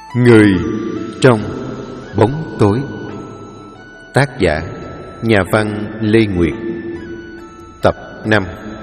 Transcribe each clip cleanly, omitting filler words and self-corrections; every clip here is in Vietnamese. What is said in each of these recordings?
Người trong bóng tối. Tác giả nhà văn Lê Nguyệt. Tập 5.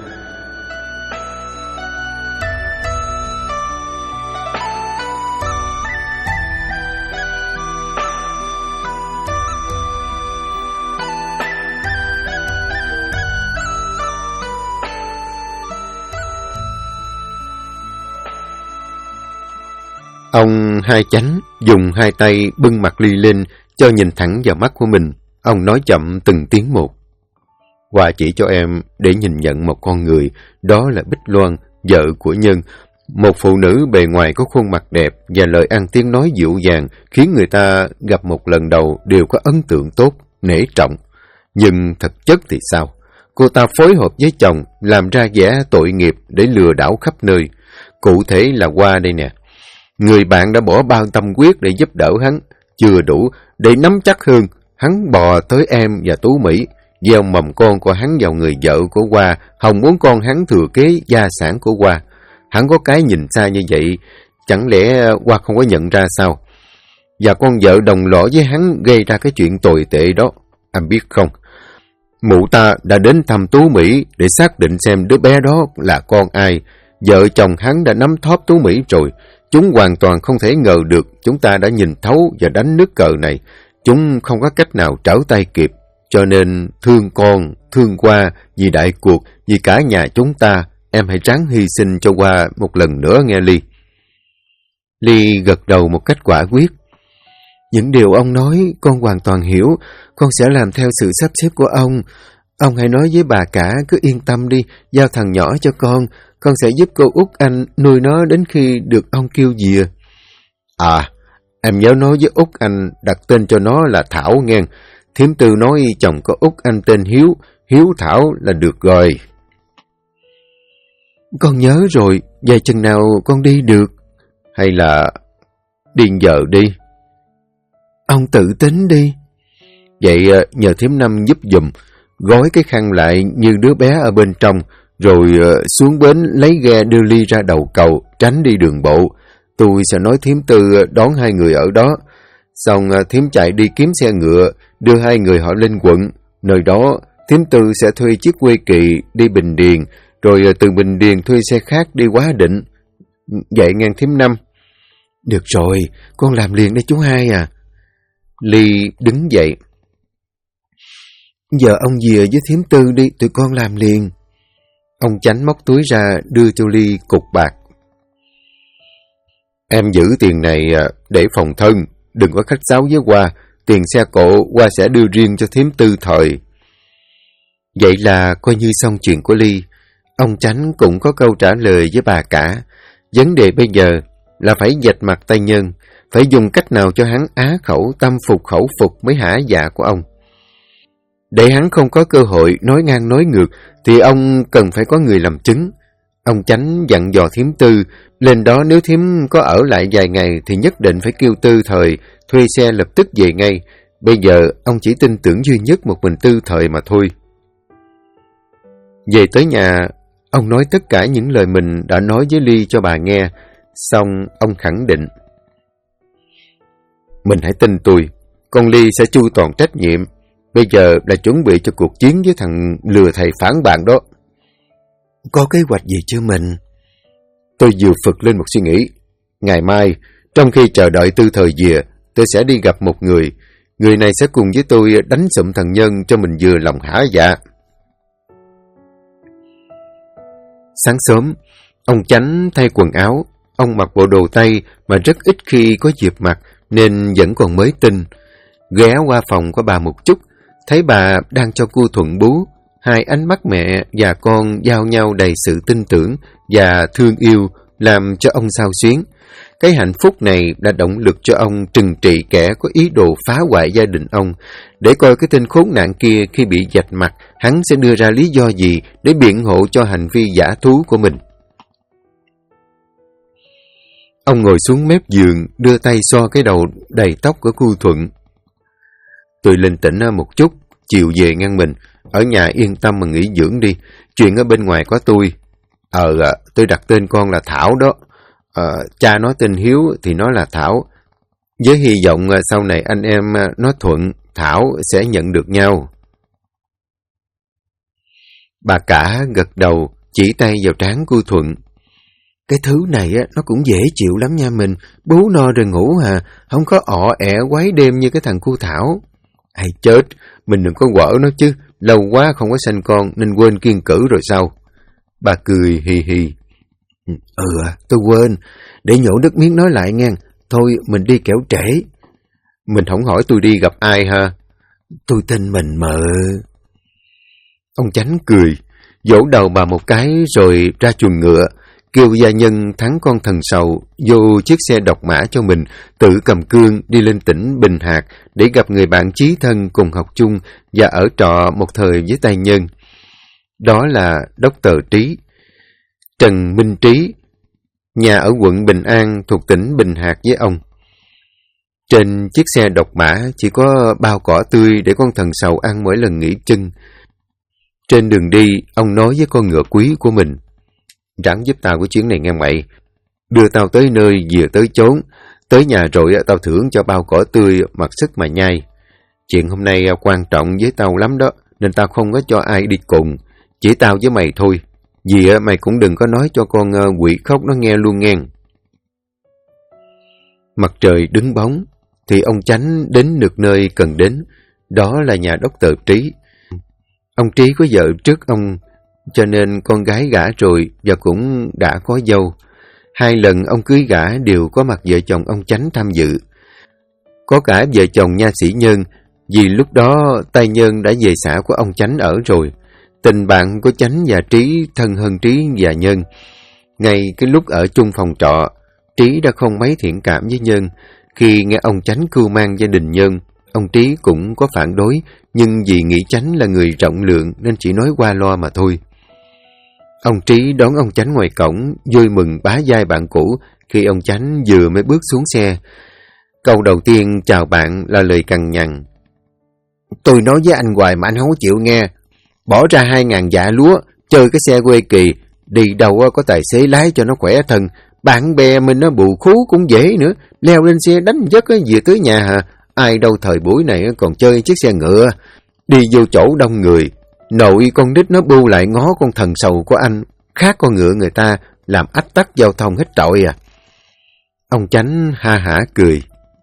Ông Hai Chánh dùng hai tay bưng mặt Ly lên cho nhìn thẳng vào mắt của mình. Ông nói chậm từng tiếng một. Hoa chỉ cho em để nhìn nhận một con người, đó là Bích Loan, vợ của Nhân. Một phụ nữ bề ngoài có khuôn mặt đẹp và lời ăn tiếng nói dịu dàng, khiến người ta gặp một lần đầu đều có ấn tượng tốt, nể trọng. Nhưng thực chất thì sao? Cô ta phối hợp với chồng, làm ra vẻ tội nghiệp để lừa đảo khắp nơi. Cụ thể là Hoa đây nè. Người bạn đã bỏ bao tâm huyết để giúp đỡ hắn, chưa đủ, để nắm chắc hơn, hắn bò tới em và Tú Mỹ, gieo mầm con của hắn vào người vợ của Hoa, hòng muốn con hắn thừa kế gia sản của Hoa. Hắn có cái nhìn xa như vậy, chẳng lẽ Hoa không có nhận ra sao? Và con vợ đồng lõa với hắn gây ra cái chuyện tồi tệ đó, anh biết không? Mụ ta đã đến thăm Tú Mỹ để xác định xem đứa bé đó là con ai. Vợ chồng hắn đã nắm thóp Tú Mỹ rồi. Chúng hoàn toàn không thể ngờ được chúng ta đã nhìn thấu và đánh nước cờ này. Chúng không có cách nào trở tay kịp. Cho nên thương con, thương Hoa, vì đại cuộc, vì cả nhà chúng ta, em hãy ráng hy sinh cho Hoa một lần nữa nghe Ly. Ly gật đầu một cách quả quyết. Những điều ông nói con hoàn toàn hiểu, con sẽ làm theo sự sắp xếp của ông. Ông hãy nói với bà cả, cứ yên tâm đi, giao thằng nhỏ cho con sẽ giúp cô Út Anh nuôi nó đến khi được ông kêu dìa. À, em nhớ nói với Út Anh đặt tên cho nó là Thảo nghe. Thím Tư nói chồng có Út Anh tên Hiếu, Hiếu Thảo là được rồi. Con nhớ rồi, về chừng nào con đi được? Hay là điên giờ đi? Ông tự tính đi. Vậy nhờ thím Năm giúp giùm, gói cái khăn lại như đứa bé ở bên trong, rồi xuống bến lấy ghe đưa Ly ra đầu cầu, tránh đi đường bộ. Tôi sẽ nói thím Tư đón hai người ở đó. Xong thím chạy đi kiếm xe ngựa, đưa hai người họ lên quận. Nơi đó, thím Tư sẽ thuê chiếc quê kỳ đi Bình Điền, rồi từ Bình Điền thuê xe khác đi Quá Định. Vậy nghe thím Năm. Được rồi, con làm liền đây chú Hai à. Ly đứng dậy. Giờ ông dìa với thím Tư đi, tụi con làm liền. Ông Chánh móc túi ra đưa cho Ly cục bạc. Em giữ tiền này để phòng thân, đừng có khách sáo với Hoa. Tiền xe cộ Hoa sẽ đưa riêng cho thím Tư thời. Vậy là coi như xong chuyện của Ly. Ông Chánh cũng có câu trả lời với bà cả. Vấn đề bây giờ là phải vạch mặt tay Nhân, phải dùng cách nào cho hắn á khẩu tâm phục khẩu phục mới hả dạ của ông. Để hắn không có cơ hội nói ngang nói ngược thì ông cần phải có người làm chứng. Ông Chánh dặn dò thím Tư, lên đó nếu thím có ở lại vài ngày thì nhất định phải kêu Tư thời thuê xe lập tức về ngay. Bây giờ ông chỉ tin tưởng duy nhất một mình Tư thời mà thôi. Về tới nhà, ông nói tất cả những lời mình đã nói với Ly cho bà nghe. Xong ông khẳng định. Mình hãy tin tôi, con Ly sẽ chu toàn trách nhiệm. Bây giờ là chuẩn bị cho cuộc chiến với thằng lừa thầy phản bạn đó. Có kế hoạch gì chưa mình? Tôi vừa phật lên một suy nghĩ. Ngày mai, trong khi chờ đợi Tư thời về, tôi sẽ đi gặp một người. Người này sẽ cùng với tôi đánh sụm thằng Nhân cho mình vừa lòng hả dạ. Sáng sớm, ông Chánh thay quần áo. Ông mặc bộ đồ Tây mà rất ít khi có dịp mặc nên vẫn còn mới tinh. Ghé qua phòng của bà một chút, thấy bà đang cho cô Thuận bú. Hai ánh mắt mẹ và con giao nhau đầy sự tin tưởng và thương yêu, làm cho ông xao xuyến. Cái hạnh phúc này đã động lực cho ông trừng trị kẻ có ý đồ phá hoại gia đình ông. Để coi cái tên khốn nạn kia khi bị vạch mặt, hắn sẽ đưa ra lý do gì để biện hộ cho hành vi giả thú của mình. Ông ngồi xuống mép giường, đưa tay xoa cái đầu đầy tóc của cô Thuận. Tôi lên tỉnh một chút, chiều về ngăn mình. Ở nhà yên tâm mà nghỉ dưỡng đi. Chuyện ở bên ngoài có tôi. Tôi đặt tên con là Thảo đó. Cha nó tên Hiếu thì nó là Thảo. với hy vọng sau này anh em nó thuận, thảo sẽ nhận được nhau. Bà cả gật đầu, chỉ tay vào trán của Thuận. Cái thứ này nó cũng dễ chịu lắm nha mình, bú no rồi ngủ hà, không có ọ ẹ quấy đêm như cái thằng cu Thảo. Ai chết, mình đừng có quở nó chứ, lâu quá không có sanh con nên quên kiêng cữ rồi sao? Bà cười hì hì. Tôi quên, để nhổ nước miếng nói lại nghe, thôi mình đi kẻo trễ. Mình không hỏi tôi đi gặp ai ha? Tôi tin mình mà. Ông Chánh cười, vỗ đầu bà một cái rồi ra chuồng ngựa, kêu gia nhân thắng con thần sầu vô chiếc xe độc mã cho mình, tự cầm cương đi lên tỉnh Bình Hạt để gặp người bạn chí thân cùng học chung và ở trọ một thời với tài nhân. Đó là Dr. Trí, Trần Minh Trí, nhà ở quận Bình An thuộc tỉnh Bình Hạt với ông. Trên chiếc xe độc mã chỉ có bao cỏ tươi để con thần sầu ăn mỗi lần nghỉ chân. Trên đường đi, ông nói với con ngựa quý của mình, ráng giúp tao cái chuyến này nghe mày, đưa tao tới nơi vừa tới chốn, tới nhà rồi tao thưởng cho bao cỏ tươi mặc sức mà nhai. Chuyện hôm nay quan trọng với tao lắm đó, nên tao không có cho ai đi cùng, chỉ tao với mày thôi, vì mày cũng đừng có nói cho con quỷ khóc nó nghe luôn nghe. Mặt trời đứng bóng, thì ông Chánh đến được nơi cần đến, đó là nhà Dr. Trí. Ông Trí có vợ trước ông, cho nên con gái gả rồi và cũng đã có dâu. 2 lần ông cưới gả đều có mặt vợ chồng ông Chánh tham dự. Có cả vợ chồng nha sĩ Nhân, vì lúc đó tay Nhân đã về xã của ông Chánh ở rồi. Tình bạn của Chánh và Trí thân hơn Trí và Nhân. Ngay cái lúc ở chung phòng trọ, Trí đã không mấy thiện cảm với Nhân. Khi nghe ông Chánh cưu mang gia đình Nhân, ông Trí cũng có phản đối, nhưng vì nghĩ Chánh là người rộng lượng nên chỉ nói qua loa mà thôi. Ông Trí đón ông Chánh ngoài cổng, vui mừng bá vai bạn cũ khi ông Chánh vừa mới bước xuống xe. Câu đầu tiên chào bạn là lời cằn nhằn. Tôi nói với anh hoài mà anh không có chịu nghe. Bỏ ra 2.000 dạ lúa, chơi cái xe quê kỳ, đi đâu có tài xế lái cho nó khỏe thân. Bạn bè mình nó bù khú cũng dễ nữa, leo lên xe đánh giấc về tới nhà hả? Ai đâu thời buổi này còn chơi chiếc xe ngựa. Đi vô chỗ đông người, nội con nít nó bu lại ngó con thần sầu của anh, khác con ngựa người ta, làm ách tắc giao thông hết trọi à. Ông Chánh ha hả cười.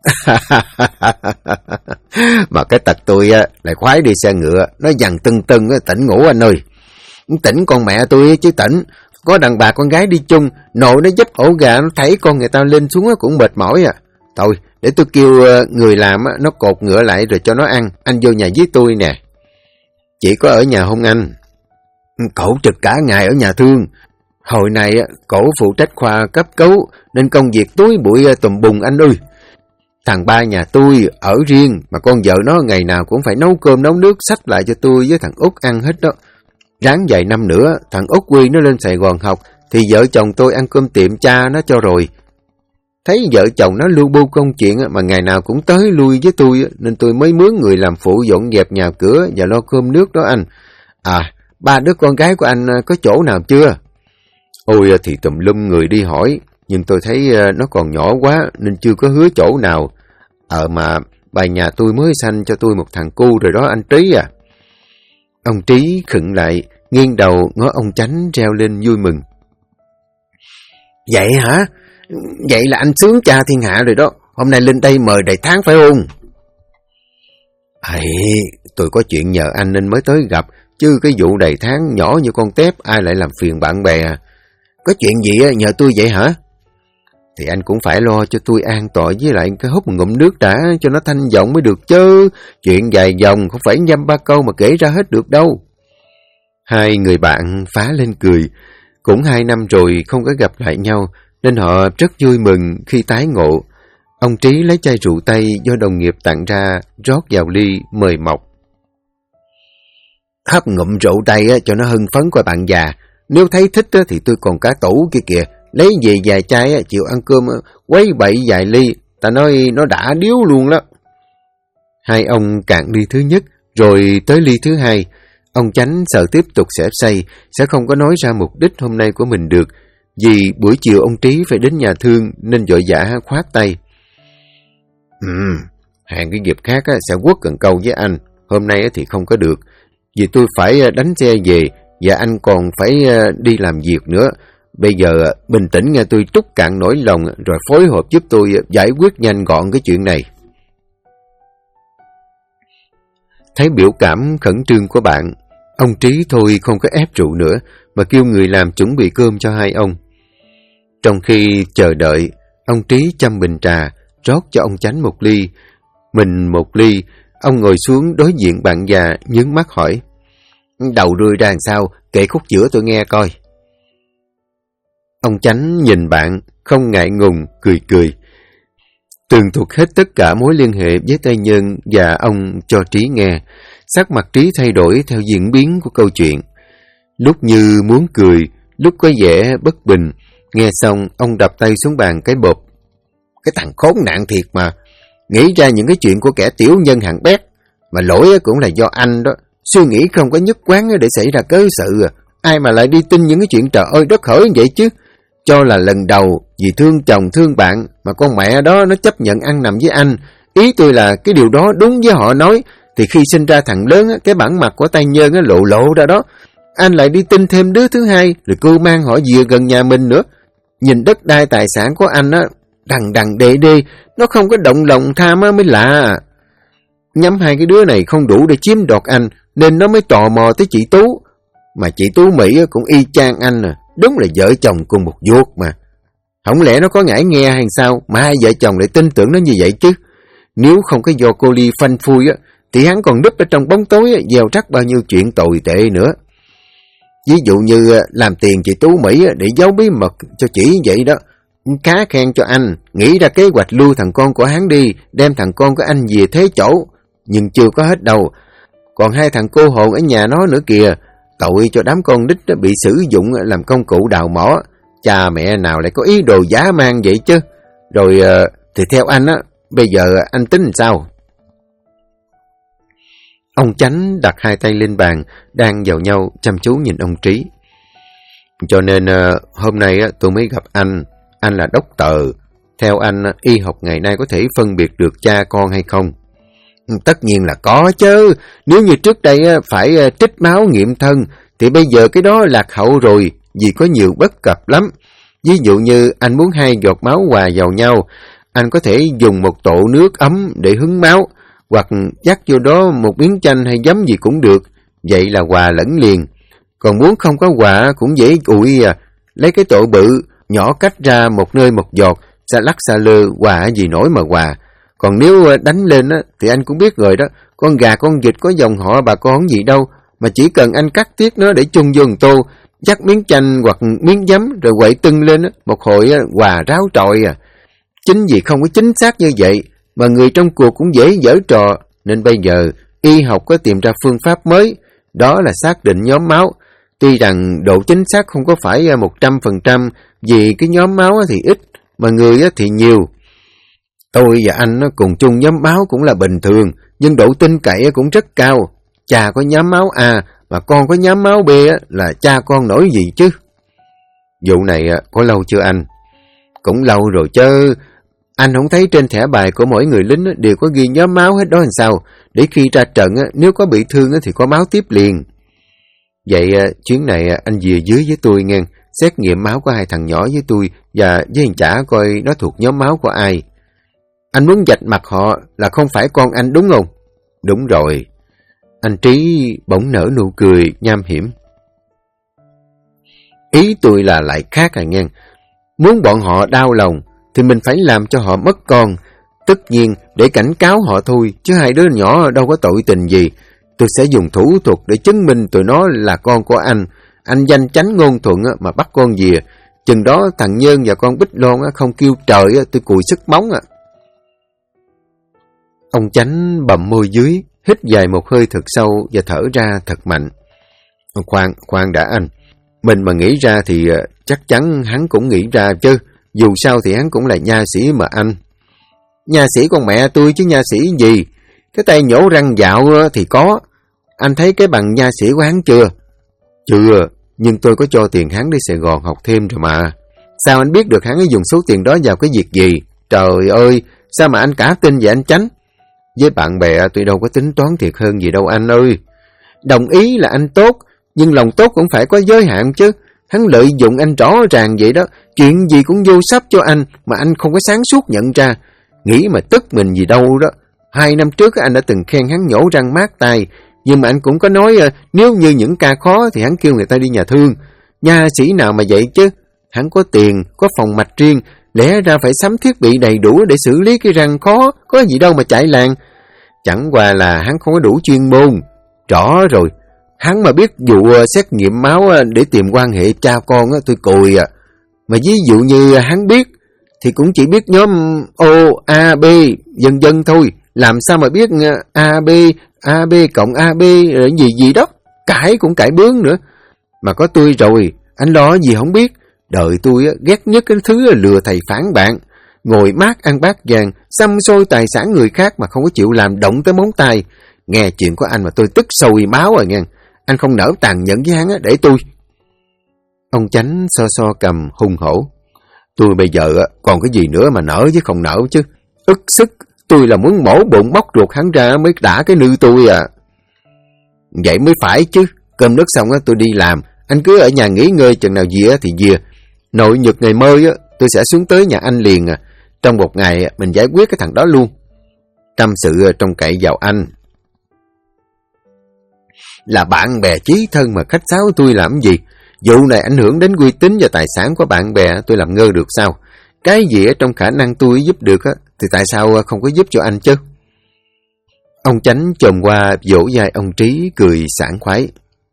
Mà cái tật tôi lại khoái đi xe ngựa, nó dằn tưng tưng tỉnh ngủ anh ơi. Tỉnh con mẹ tôi chứ tỉnh. Có đàn bà con gái đi chung, nội nó giúp ổ gà, nó thấy con người ta lên xuống cũng mệt mỏi à. Thôi, để tôi kêu người làm nó cột ngựa lại rồi cho nó ăn, anh vô nhà với tôi nè. Chỉ có ở nhà không anh? Cậu trực cả ngày ở nhà thương. Hồi này cậu phụ trách khoa cấp cứu, nên công việc túi bụi tùm bùng anh ơi. Thằng ba nhà tôi ở riêng, mà con vợ nó ngày nào cũng phải nấu cơm nấu nước xách lại cho tôi với thằng Út ăn hết đó. Ráng vài năm nữa, thằng Út Quy nó lên Sài Gòn học, thì vợ chồng tôi ăn cơm tiệm cha nó cho rồi. Thấy vợ chồng nó lu bu công chuyện mà ngày nào cũng tới lui với tôi, nên tôi mới mướn người làm phụ dọn dẹp nhà cửa và lo cơm nước đó anh. À, 3 đứa con gái của anh có chỗ nào chưa? Ôi thì tùm lum người đi hỏi, nhưng tôi thấy nó còn nhỏ quá nên chưa có hứa chỗ nào. Mà bà nhà tôi mới sanh cho tôi một thằng cu rồi đó anh Trí à. Ông Trí khựng lại, nghiêng đầu ngó ông Chánh reo lên vui mừng. Vậy hả? Vậy là anh sướng cha thiên hạ rồi đó. Hôm nay lên đây mời đầy tháng phải không? Tôi có chuyện nhờ anh nên mới tới gặp, chứ cái vụ đầy tháng nhỏ như con tép ai lại làm phiền bạn bè. Có chuyện gì nhờ tôi vậy hả? Thì anh cũng phải lo cho tôi an toàn, với lại cái hút một ngụm nước đã cho nó thanh giọng mới được chứ. Chuyện dài dòng không phải dăm ba câu mà kể ra hết được đâu. 2 người bạn phá lên cười. Cũng 2 năm rồi không có gặp lại nhau, nên họ rất vui mừng khi tái ngộ. Ông Trí lấy chai rượu Tây do đồng nghiệp tặng ra, rót vào ly, mời mọc. Hấp ngụm rượu Tây cho nó hưng phấn qua bạn già. Nếu thấy thích thì tôi còn cả tủ kia kìa. Lấy về vài chai, chịu ăn cơm, quấy bậy vài ly. Ta nói nó đã điếu luôn đó. 2 ông cạn ly thứ nhất, rồi tới ly thứ 2. Ông Chánh sợ tiếp tục sẽ say, sẽ không có nói ra mục đích hôm nay của mình được. Vì buổi chiều ông Trí phải đến nhà thương nên vội vã khoát tay. Hẹn cái dịp khác sẽ quất cần câu với anh. Hôm nay thì không có được, vì tôi phải đánh xe về và anh còn phải đi làm việc nữa. Bây giờ bình tĩnh nghe tôi trút cạn nỗi lòng rồi phối hợp giúp tôi giải quyết nhanh gọn cái chuyện này. Thấy biểu cảm khẩn trương của bạn, ông Trí thôi không có ép rượu nữa mà kêu người làm chuẩn bị cơm cho hai ông. Trong khi chờ đợi, ông Trí châm bình trà, rót cho ông Chánh một ly. Mình một ly, ông ngồi xuống đối diện bạn già, nhướng mắt hỏi. Đầu rươi ra làm sao, kể khúc giữa tôi nghe coi. Ông Chánh nhìn bạn, không ngại ngùng, cười cười. Tường thuật hết tất cả mối liên hệ với Tây Nhân và ông cho Trí nghe. Sắc mặt Trí thay đổi theo diễn biến của câu chuyện. Lúc như muốn cười, lúc có vẻ bất bình. Nghe xong, ông đập tay xuống bàn cái bộp. Cái thằng khốn nạn thiệt mà. Nghĩ ra những cái chuyện của kẻ tiểu nhân hạng bét. Mà lỗi cũng là do anh đó. Suy nghĩ không có nhất quán để xảy ra cớ sự. Ai mà lại đi tin những cái chuyện trời ơi đất hỡi vậy chứ. Cho là lần đầu vì thương chồng thương bạn mà con mẹ đó nó chấp nhận ăn nằm với anh. Ý tôi là cái điều đó đúng với họ nói. Thì khi sinh ra thằng lớn, cái bản mặt của tay nhân lộ ra đó. Anh lại đi tin thêm đứa thứ hai, rồi cô mang họ về gần nhà mình nữa. Nhìn đất đai tài sản của anh đằng đê đê, nó không có động lòng tham mới lạ. Nhắm hai cái đứa này không đủ để chiếm đoạt anh, nên nó mới tò mò tới chị Tú. Mà chị Tú Mỹ cũng y chang anh đúng là vợ chồng cùng một vuốt mà. Không lẽ nó có ngại nghe hay sao mà hai vợ chồng lại tin tưởng nó như vậy chứ? Nếu không có do cô Ly phanh phui thì hắn còn núp ở trong bóng tối gieo rắc bao nhiêu chuyện tồi tệ nữa. Ví dụ như làm tiền chị Tú Mỹ để giấu bí mật cho chị vậy đó. Khá khen cho anh, nghĩ ra kế hoạch lưu thằng con của hắn đi, đem thằng con của anh về thế chỗ. Nhưng chưa có hết đâu. Còn hai thằng cô hồn ở nhà nó nữa kìa. Tội cho đám con nít bị sử dụng làm công cụ đào mỏ. Cha mẹ nào lại có ý đồ giá man vậy chứ. Rồi thì theo anh bây giờ anh tính làm sao? Ông Chánh đặt hai tay lên bàn, đang vào nhau chăm chú nhìn ông Trí. Cho nên hôm nay tôi mới gặp anh. Anh là doctor. Theo anh, y học ngày nay có thể phân biệt được cha con hay không? Tất nhiên là có chứ. Nếu như trước đây phải trích máu nghiệm thân, thì bây giờ cái đó lạc hậu rồi, vì có nhiều bất cập lắm. Ví dụ như anh muốn hai giọt máu hòa vào nhau, anh có thể dùng một tổ nước ấm để hứng máu, hoặc dắt vô đó một miếng chanh hay giấm gì cũng được, vậy là hòa lẫn liền. Còn muốn không có hòa cũng dễ ủi lấy cái tổ bự, nhỏ cách ra một nơi một giọt, xa lắc xa lơ, hòa gì nổi mà hòa. Còn nếu đánh lên thì anh cũng biết rồi đó, con gà con vịt có dòng họ bà con gì đâu, mà chỉ cần anh cắt tiết nó để chung vô tô, dắt miếng chanh hoặc miếng giấm rồi quậy tưng lên một hồi hòa ráo trọi Chính vì không có chính xác như vậy mà người trong cuộc cũng dễ giở trò, nên bây giờ y học có tìm ra phương pháp mới, đó là xác định nhóm máu. Tuy rằng độ chính xác không có phải 100%, vì cái nhóm máu thì ít mà người thì nhiều. Tôi và anh cùng chung nhóm máu cũng là bình thường, nhưng độ tin cậy cũng rất cao. Cha có nhóm máu A mà con có nhóm máu B là cha con nổi gì chứ? Vụ này có lâu chưa anh? Cũng lâu rồi chứ. Anh không thấy trên thẻ bài của mỗi người lính đều có ghi nhóm máu hết đó làm sao? Để khi ra trận nếu có bị thương thì có máu tiếp liền. Vậy chuyến này anh về dưới với tôi nghe, xét nghiệm máu của hai thằng nhỏ với tôi và với thằng chả coi nó thuộc nhóm máu của ai. Anh muốn vạch mặt họ là không phải con anh đúng không? Đúng rồi. Anh Trí bỗng nở nụ cười nham hiểm. Ý tôi là lại khác nghe. Muốn bọn họ đau lòng thì mình phải làm cho họ mất con. Tất nhiên để cảnh cáo họ thôi, chứ hai đứa nhỏ đâu có tội tình gì. Tôi sẽ dùng thủ thuật để chứng minh tụi nó là con của anh. Anh danh chánh ngôn thuận mà bắt con về. Chừng đó thằng Nhân và con Bích Loan không kêu trời, tôi cùi sức móng. Ông Chánh bầm môi dưới, hít dài một hơi thật sâu và thở ra thật mạnh. Khoan đã anh. Mình mà nghĩ ra thì chắc chắn hắn cũng nghĩ ra chứ. Dù sao thì hắn cũng là nha sĩ mà anh. Nha sĩ con mẹ tôi chứ nha sĩ gì. Cái tay nhổ răng dạo thì có. Anh thấy cái bằng nha sĩ của hắn chưa? Chưa, nhưng tôi có cho tiền hắn đi Sài Gòn học thêm rồi mà. Sao anh biết được hắn dùng số tiền đó vào cái việc gì? Trời ơi, Sao mà anh cả tin vậy anh Chánh? Với bạn bè tôi đâu có tính toán thiệt hơn gì đâu anh ơi. Đồng ý là anh tốt, nhưng lòng tốt cũng phải có giới hạn chứ. Hắn lợi dụng anh rõ ràng vậy đó, chuyện gì cũng vô sắp cho anh mà anh không có sáng suốt nhận ra. Nghĩ mà tức mình gì đâu đó. 2 năm trước anh đã từng khen hắn nhổ răng mát tay, nhưng mà anh cũng có nói nếu như những ca khó thì hắn kêu người ta đi nhà thương. Nha sĩ nào mà vậy chứ. Hắn có tiền, có phòng mạch riêng, lẽ ra phải sắm thiết bị đầy đủ để xử lý cái răng khó, có gì đâu mà chạy làng. Chẳng qua là hắn không có đủ chuyên môn. Rõ rồi, hắn mà biết vụ xét nghiệm máu để tìm quan hệ cha con tôi cùi à. Mà ví dụ như hắn biết, thì cũng chỉ biết nhóm O, A, B, dần dần thôi. Làm sao mà biết A, B cộng A, B rồi gì gì đó. Cãi cũng cãi bướng nữa. Mà có tôi rồi, anh lo gì không biết. Đời tôi ghét nhất cái thứ lừa thầy phản bạn. Ngồi mát ăn bát vàng, xăm xôi tài sản người khác mà không có chịu làm động tới móng tay. Nghe chuyện của anh mà tôi tức sôi máu rồi nghe. Anh không nỡ tàn nhẫn với hắn để tôi. Ông Chánh so cầm hung hổ. Tôi bây giờ còn cái gì nữa mà nỡ chứ không nỡ chứ. Ức sức, tôi là muốn mổ bụng bóc ruột hắn ra mới đã cái nư tôi à. Vậy mới phải chứ. Cơm nước xong tôi đi làm. Anh cứ ở nhà nghỉ ngơi, chừng nào dìa thì dìa. Nội nhật ngày mơi tôi sẽ xuống tới nhà anh liền à. Trong một ngày mình giải quyết cái thằng đó luôn. Tâm sự trông cậy vào anh. Là bạn bè chí thân mà khách sáo tôi làm gì? Vụ này ảnh hưởng đến uy tín và tài sản của bạn bè, tôi làm ngơ được sao? Cái gì ở trong khả năng tôi giúp được thì tại sao không có giúp cho anh chứ? Ông Chánh chồm qua vỗ vai ông Trí cười sảng khoái.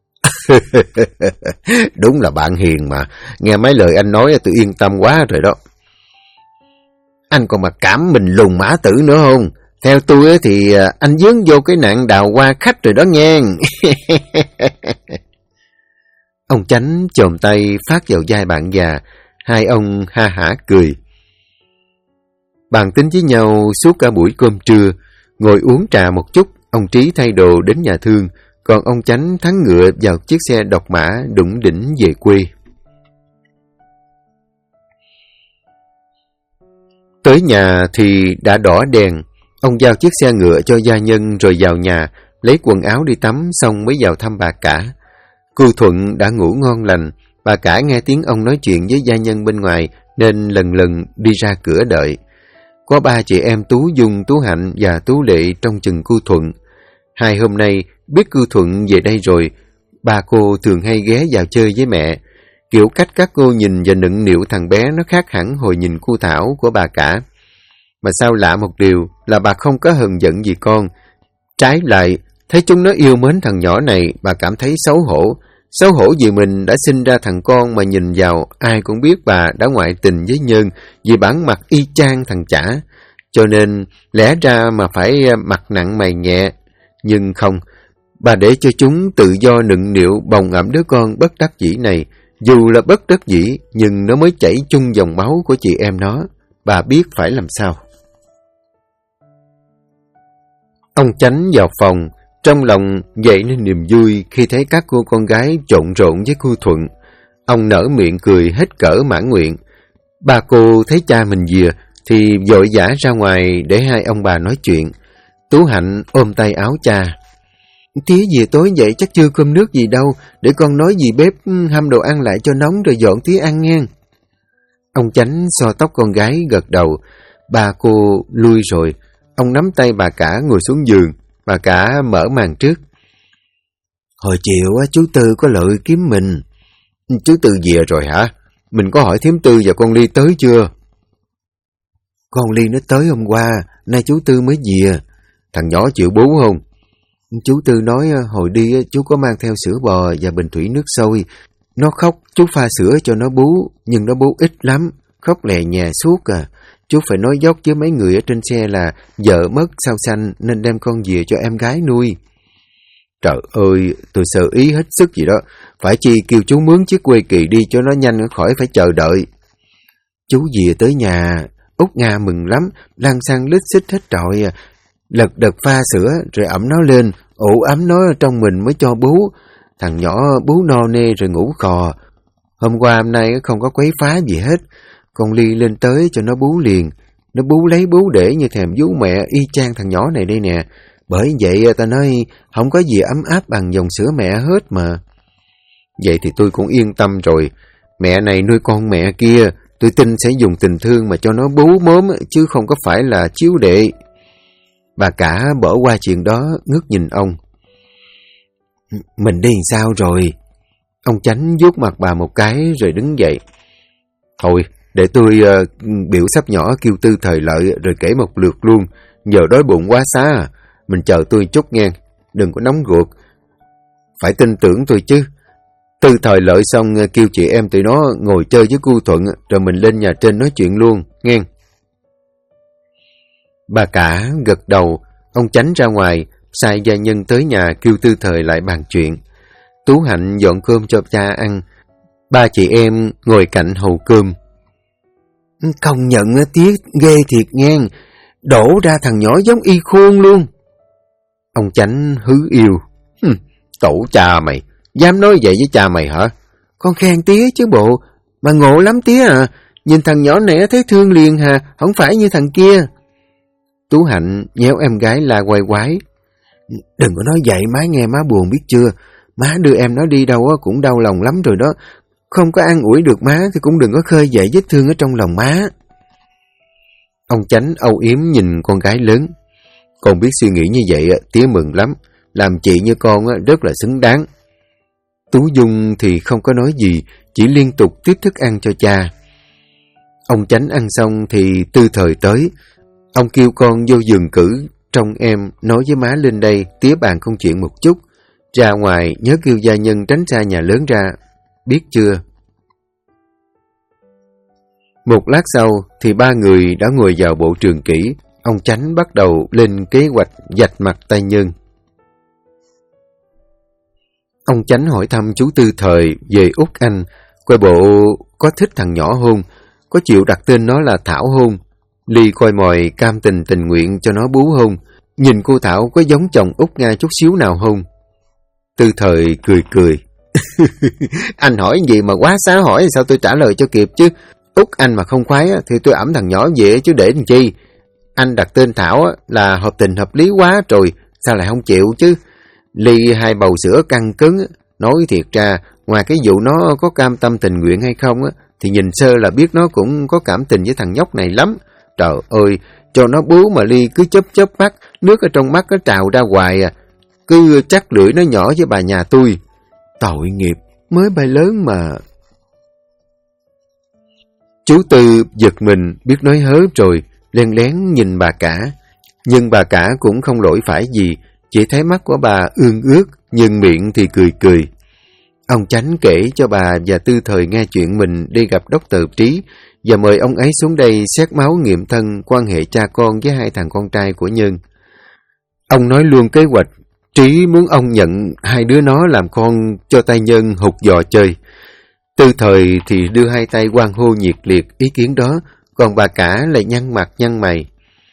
Đúng là bạn hiền mà. Nghe mấy lời anh nói tôi yên tâm quá rồi đó. Anh còn mà cảm mình lùn mã tử nữa không? Theo tôi thì anh dướng vô cái nạn đào hoa khách rồi đó nghe. Ông Chánh chồm tay phát vào vai bạn già. Hai ông ha hả cười. Bàn tính với nhau suốt cả buổi cơm trưa. Ngồi uống trà một chút, ông Trí thay đồ đến nhà thương. Còn ông Chánh thắng ngựa vào chiếc xe độc mã đủng đỉnh về quê. Tới nhà thì đã đỏ đèn. Ông giao chiếc xe ngựa cho gia nhân rồi vào nhà, lấy quần áo đi tắm xong mới vào thăm bà cả. Cô Thuận đã ngủ ngon lành. Bà cả nghe tiếng ông nói chuyện với gia nhân bên ngoài nên lần lần đi ra cửa đợi. Có 3 chị em Tú Dung, Tú Hạnh và Tú Lệ trong chừng cô Thuận. 2 hôm nay biết cô Thuận về đây rồi, ba cô thường hay ghé vào chơi với mẹ. Kiểu cách các cô nhìn và nựng nịu thằng bé nó khác hẳn hồi nhìn cô Thảo của bà cả. Mà sao lạ một điều là bà không có hờn giận gì con. Trái lại, thấy chúng nó yêu mến thằng nhỏ này, bà cảm thấy xấu hổ. Xấu hổ vì mình đã sinh ra thằng con mà nhìn vào, ai cũng biết bà đã ngoại tình với Nhân vì bản mặt y chang thằng chả. Cho nên, lẽ ra mà phải mặt nặng mày nhẹ. Nhưng không, bà để cho chúng tự do nựng nịu bồng ẵm đứa con bất đắc dĩ này. Dù là bất đắc dĩ, nhưng nó mới chảy chung dòng máu của chị em nó. Bà biết phải làm sao. Ông Chánh vào phòng, trong lòng dậy nên niềm vui khi thấy các cô con gái trộn rộn với cô Thuận. Ông nở miệng cười hết cỡ mãn nguyện. Ba cô thấy cha mình về thì vội vã ra ngoài để hai ông bà nói chuyện. Tú Hạnh ôm tay áo cha. Tía về tối vậy chắc chưa cơm nước gì đâu, để con nói dì bếp hâm đồ ăn lại cho nóng rồi dọn tía ăn nghe. Ông Chánh xoa tóc con gái gật đầu. Ba cô lui rồi. Ông nắm tay bà cả ngồi xuống giường. Bà cả mở màn trước. Hồi chiều chú Tư có lợi kiếm mình. Chú Tư về rồi hả? Mình có hỏi thím Tư và con Ly tới chưa? Con Ly nó tới hôm qua, nay chú Tư mới về. Thằng nhỏ chịu bú không? Chú Tư nói hồi đi chú có mang theo sữa bò và bình thủy nước sôi. Nó khóc, chú pha sữa cho nó bú, nhưng nó bú ít lắm, khóc lè nhè suốt à. Chú phải nói dốc với mấy người ở trên xe là vợ mất sao xanh nên đem con về cho em gái nuôi. Trời ơi, tôi sợ ý hết sức gì đó. Phải chi kêu chú mướn chiếc quê kỳ đi cho nó nhanh khỏi phải chờ đợi. Chú về tới nhà, Út Nga mừng lắm, lăn xăng lít xích hết trọi à. Lật đật pha sữa rồi ẩm nó lên, ủ ấm nó trong mình mới cho bú. Thằng nhỏ bú no nê rồi ngủ khò. Hôm qua hôm nay không có quấy phá gì hết. Con Ly lên tới cho nó bú liền. Nó bú lấy bú để như thèm vú mẹ, y chang thằng nhỏ này đây nè. Bởi vậy ta nói không có gì ấm áp bằng dòng sữa mẹ hết mà. Vậy thì tôi cũng yên tâm rồi. Mẹ này nuôi con mẹ kia, tôi tin sẽ dùng tình thương mà cho nó bú mớm, chứ không có phải là chiếu đệ. Bà cả bỏ qua chuyện đó, ngước nhìn ông. Mình đi sao rồi? Ông Chánh vuốt mặt bà một cái rồi đứng dậy. Thôi, để tôi biểu sắp nhỏ kêu Tư Thời Lợi rồi kể một lượt luôn. Giờ đói bụng quá xa. Mình chờ tôi chút nghe, đừng có nóng ruột. Phải tin tưởng tôi chứ. Tư Thời Lợi xong kêu chị em tụi nó ngồi chơi với cô Thuận, rồi mình lên nhà trên nói chuyện luôn, nghe. Bà cả gật đầu, ông Chánh ra ngoài, sai gia nhân tới nhà kêu Tư Thời lại bàn chuyện. Tú Hạnh dọn cơm cho cha ăn, ba chị em ngồi cạnh hầu cơm. Công nhận tiếc ghê thiệt ngang, đổ ra thằng nhỏ giống y khuôn luôn. Ông Chánh hứ yêu. Tổ cha mày, dám nói vậy với cha mày hả? Con khen tía chứ bộ, mà ngộ lắm tía à, nhìn thằng nhỏ này thấy thương liền hà, không phải như thằng kia. Tú Hạnh nhéo em gái la quay quái. Đừng có nói vậy má nghe má buồn biết chưa, má đưa em nó đi đâu cũng đau lòng lắm rồi đó, không có an ủi được má thì cũng đừng có khơi dậy vết thương ở trong lòng má. Ông Chánh âu yếm nhìn con gái lớn. Con biết suy nghĩ như vậy tía mừng lắm, làm chị như con rất là xứng đáng. Tú Dung thì không có nói gì, chỉ liên tục tiếp thức ăn cho cha. Ông Chánh ăn xong thì Tư Thời tới. Ông kêu con vô giường cử, trông em nói với má lên đây, tía bàn công chuyện một chút. Ra ngoài nhớ kêu gia nhân tránh xa nhà lớn ra, biết chưa? Một lát sau thì ba người đã ngồi vào bộ trường kỷ. Ông Chánh bắt đầu lên kế hoạch vạch mặt tay nhân. Ông Chánh hỏi thăm chú Tư Thời về Út Anh, coi bộ có thích thằng nhỏ hôn, có chịu đặt tên nó là Thảo hôn. Ly coi mòi cam tình tình nguyện cho nó bú hôn, nhìn cô Thảo có giống chồng Út Nga chút xíu nào hôn. Tư Thời cười cười. Anh hỏi gì mà quá xá hỏi, sao tôi trả lời cho kịp chứ. Út anh mà không khoái thì tôi ẵm thằng nhỏ về chứ để làm chi. Anh đặt tên Thảo là hợp tình hợp lý quá rồi, sao lại không chịu chứ. Ly hai bầu sữa căng cứng, nói thiệt ra, ngoài cái vụ nó có cam tâm tình nguyện hay không thì nhìn sơ là biết nó cũng có cảm tình với thằng nhóc này lắm. Trời ơi, cho nó bú mà Ly cứ chớp mắt, nước ở trong mắt nó trào ra hoài cứ chắc lưỡi nó nhỏ với bà nhà tôi. Tội nghiệp, mới bay lớn mà. Chú Tư giật mình biết nói hớ rồi, len lén nhìn bà cả. Nhưng bà cả cũng không lỗi phải gì, chỉ thấy mắt của bà ương ướt, nhưng miệng thì cười cười. Ông Chánh kể cho bà và Tư Thời nghe chuyện mình đi gặp Dr. Trí và mời ông ấy xuống đây xét máu nghiệm thân quan hệ cha con với hai thằng con trai của Nhân. Ông nói luôn kế hoạch, Trí muốn ông nhận hai đứa nó làm con cho tay Nhân hụt giò chơi. Tư Thời thì đưa hai tay hoan hô nhiệt liệt ý kiến đó, còn bà cả lại nhăn mặt nhăn mày.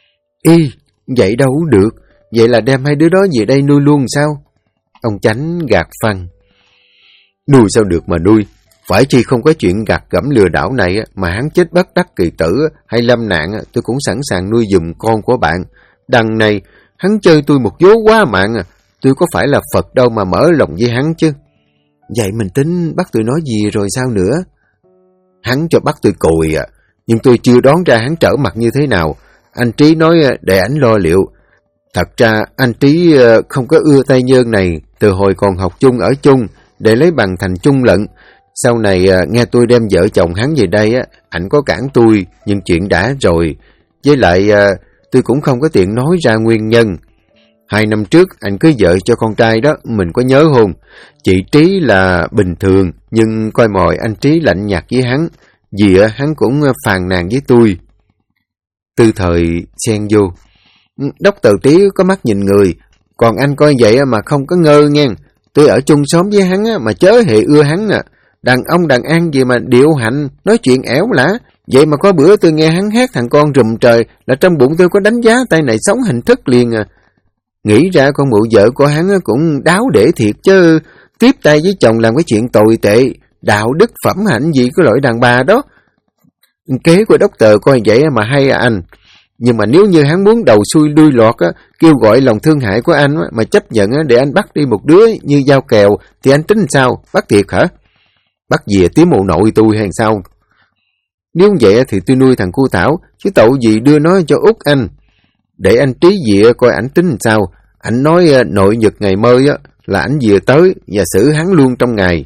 Vậy đâu được, vậy là đem hai đứa đó về đây nuôi luôn sao? Ông Chánh gạt phăng. Nuôi sao được mà nuôi, phải chi không có chuyện gạt gẫm lừa đảo này mà hắn chết bất đắc kỳ tử hay lâm nạn tôi cũng sẵn sàng nuôi giùm con của bạn. Đằng này, hắn chơi tôi một vố quá mạng tôi có phải là Phật đâu mà mở lòng với hắn chứ. Vậy mình tính bắt tôi nói gì rồi sao nữa? Hắn cho bắt tôi cùi nhưng tôi chưa đoán ra hắn trở mặt như thế nào. Anh Trí nói để ảnh lo liệu. Thật ra anh Trí không có ưa tay Nhân này từ hồi còn học chung ở chung để lấy bằng thành chung lận. Sau này nghe tôi đem vợ chồng hắn về đây ảnh có cản tôi, nhưng chuyện đã rồi. Với lại tôi cũng không có tiện nói ra nguyên nhân. 2 năm trước anh cưới vợ cho con trai đó, mình có nhớ không? Chị Trí là bình thường, nhưng coi mồi anh Trí lạnh nhạt với hắn, vì hắn cũng phàn nàn với tôi. Tư Thời xen vô. Dr. Trí có mắt nhìn người, còn anh coi vậy mà không có ngơ nghe. Tôi ở chung xóm với hắn mà chớ hề ưa hắn nè. Đàn ông đàn an gì mà điệu hạnh, nói chuyện ẻo lả. Vậy mà có bữa tôi nghe hắn hát thằng con rùm trời là trong bụng tôi có đánh giá tay này sống hình thức liền Nghĩ ra con mụ vợ của hắn cũng đáo để thiệt chứ. Tiếp tay với chồng làm cái chuyện tồi tệ, đạo đức phẩm hạnh gì cái loại đàn bà đó. Kế của Doctor coi vậy mà hay anh. Nhưng mà nếu như hắn muốn đầu xuôi đuôi lọt á, kêu gọi lòng thương hại của anh á, mà chấp nhận á, để anh bắt đi một đứa như Giao Kèo, thì anh tính sao? Bắt thiệt hả? Bắt về tiếng mụ nội tôi hay sao? Nếu vậy thì tôi nuôi thằng cu Thảo, chứ tội gì đưa nó cho Út anh. Để anh trí dịa coi ảnh tính sao. Ảnh nói nội nhật ngày mơi á, là ảnh về tới và xử hắn luôn trong ngày.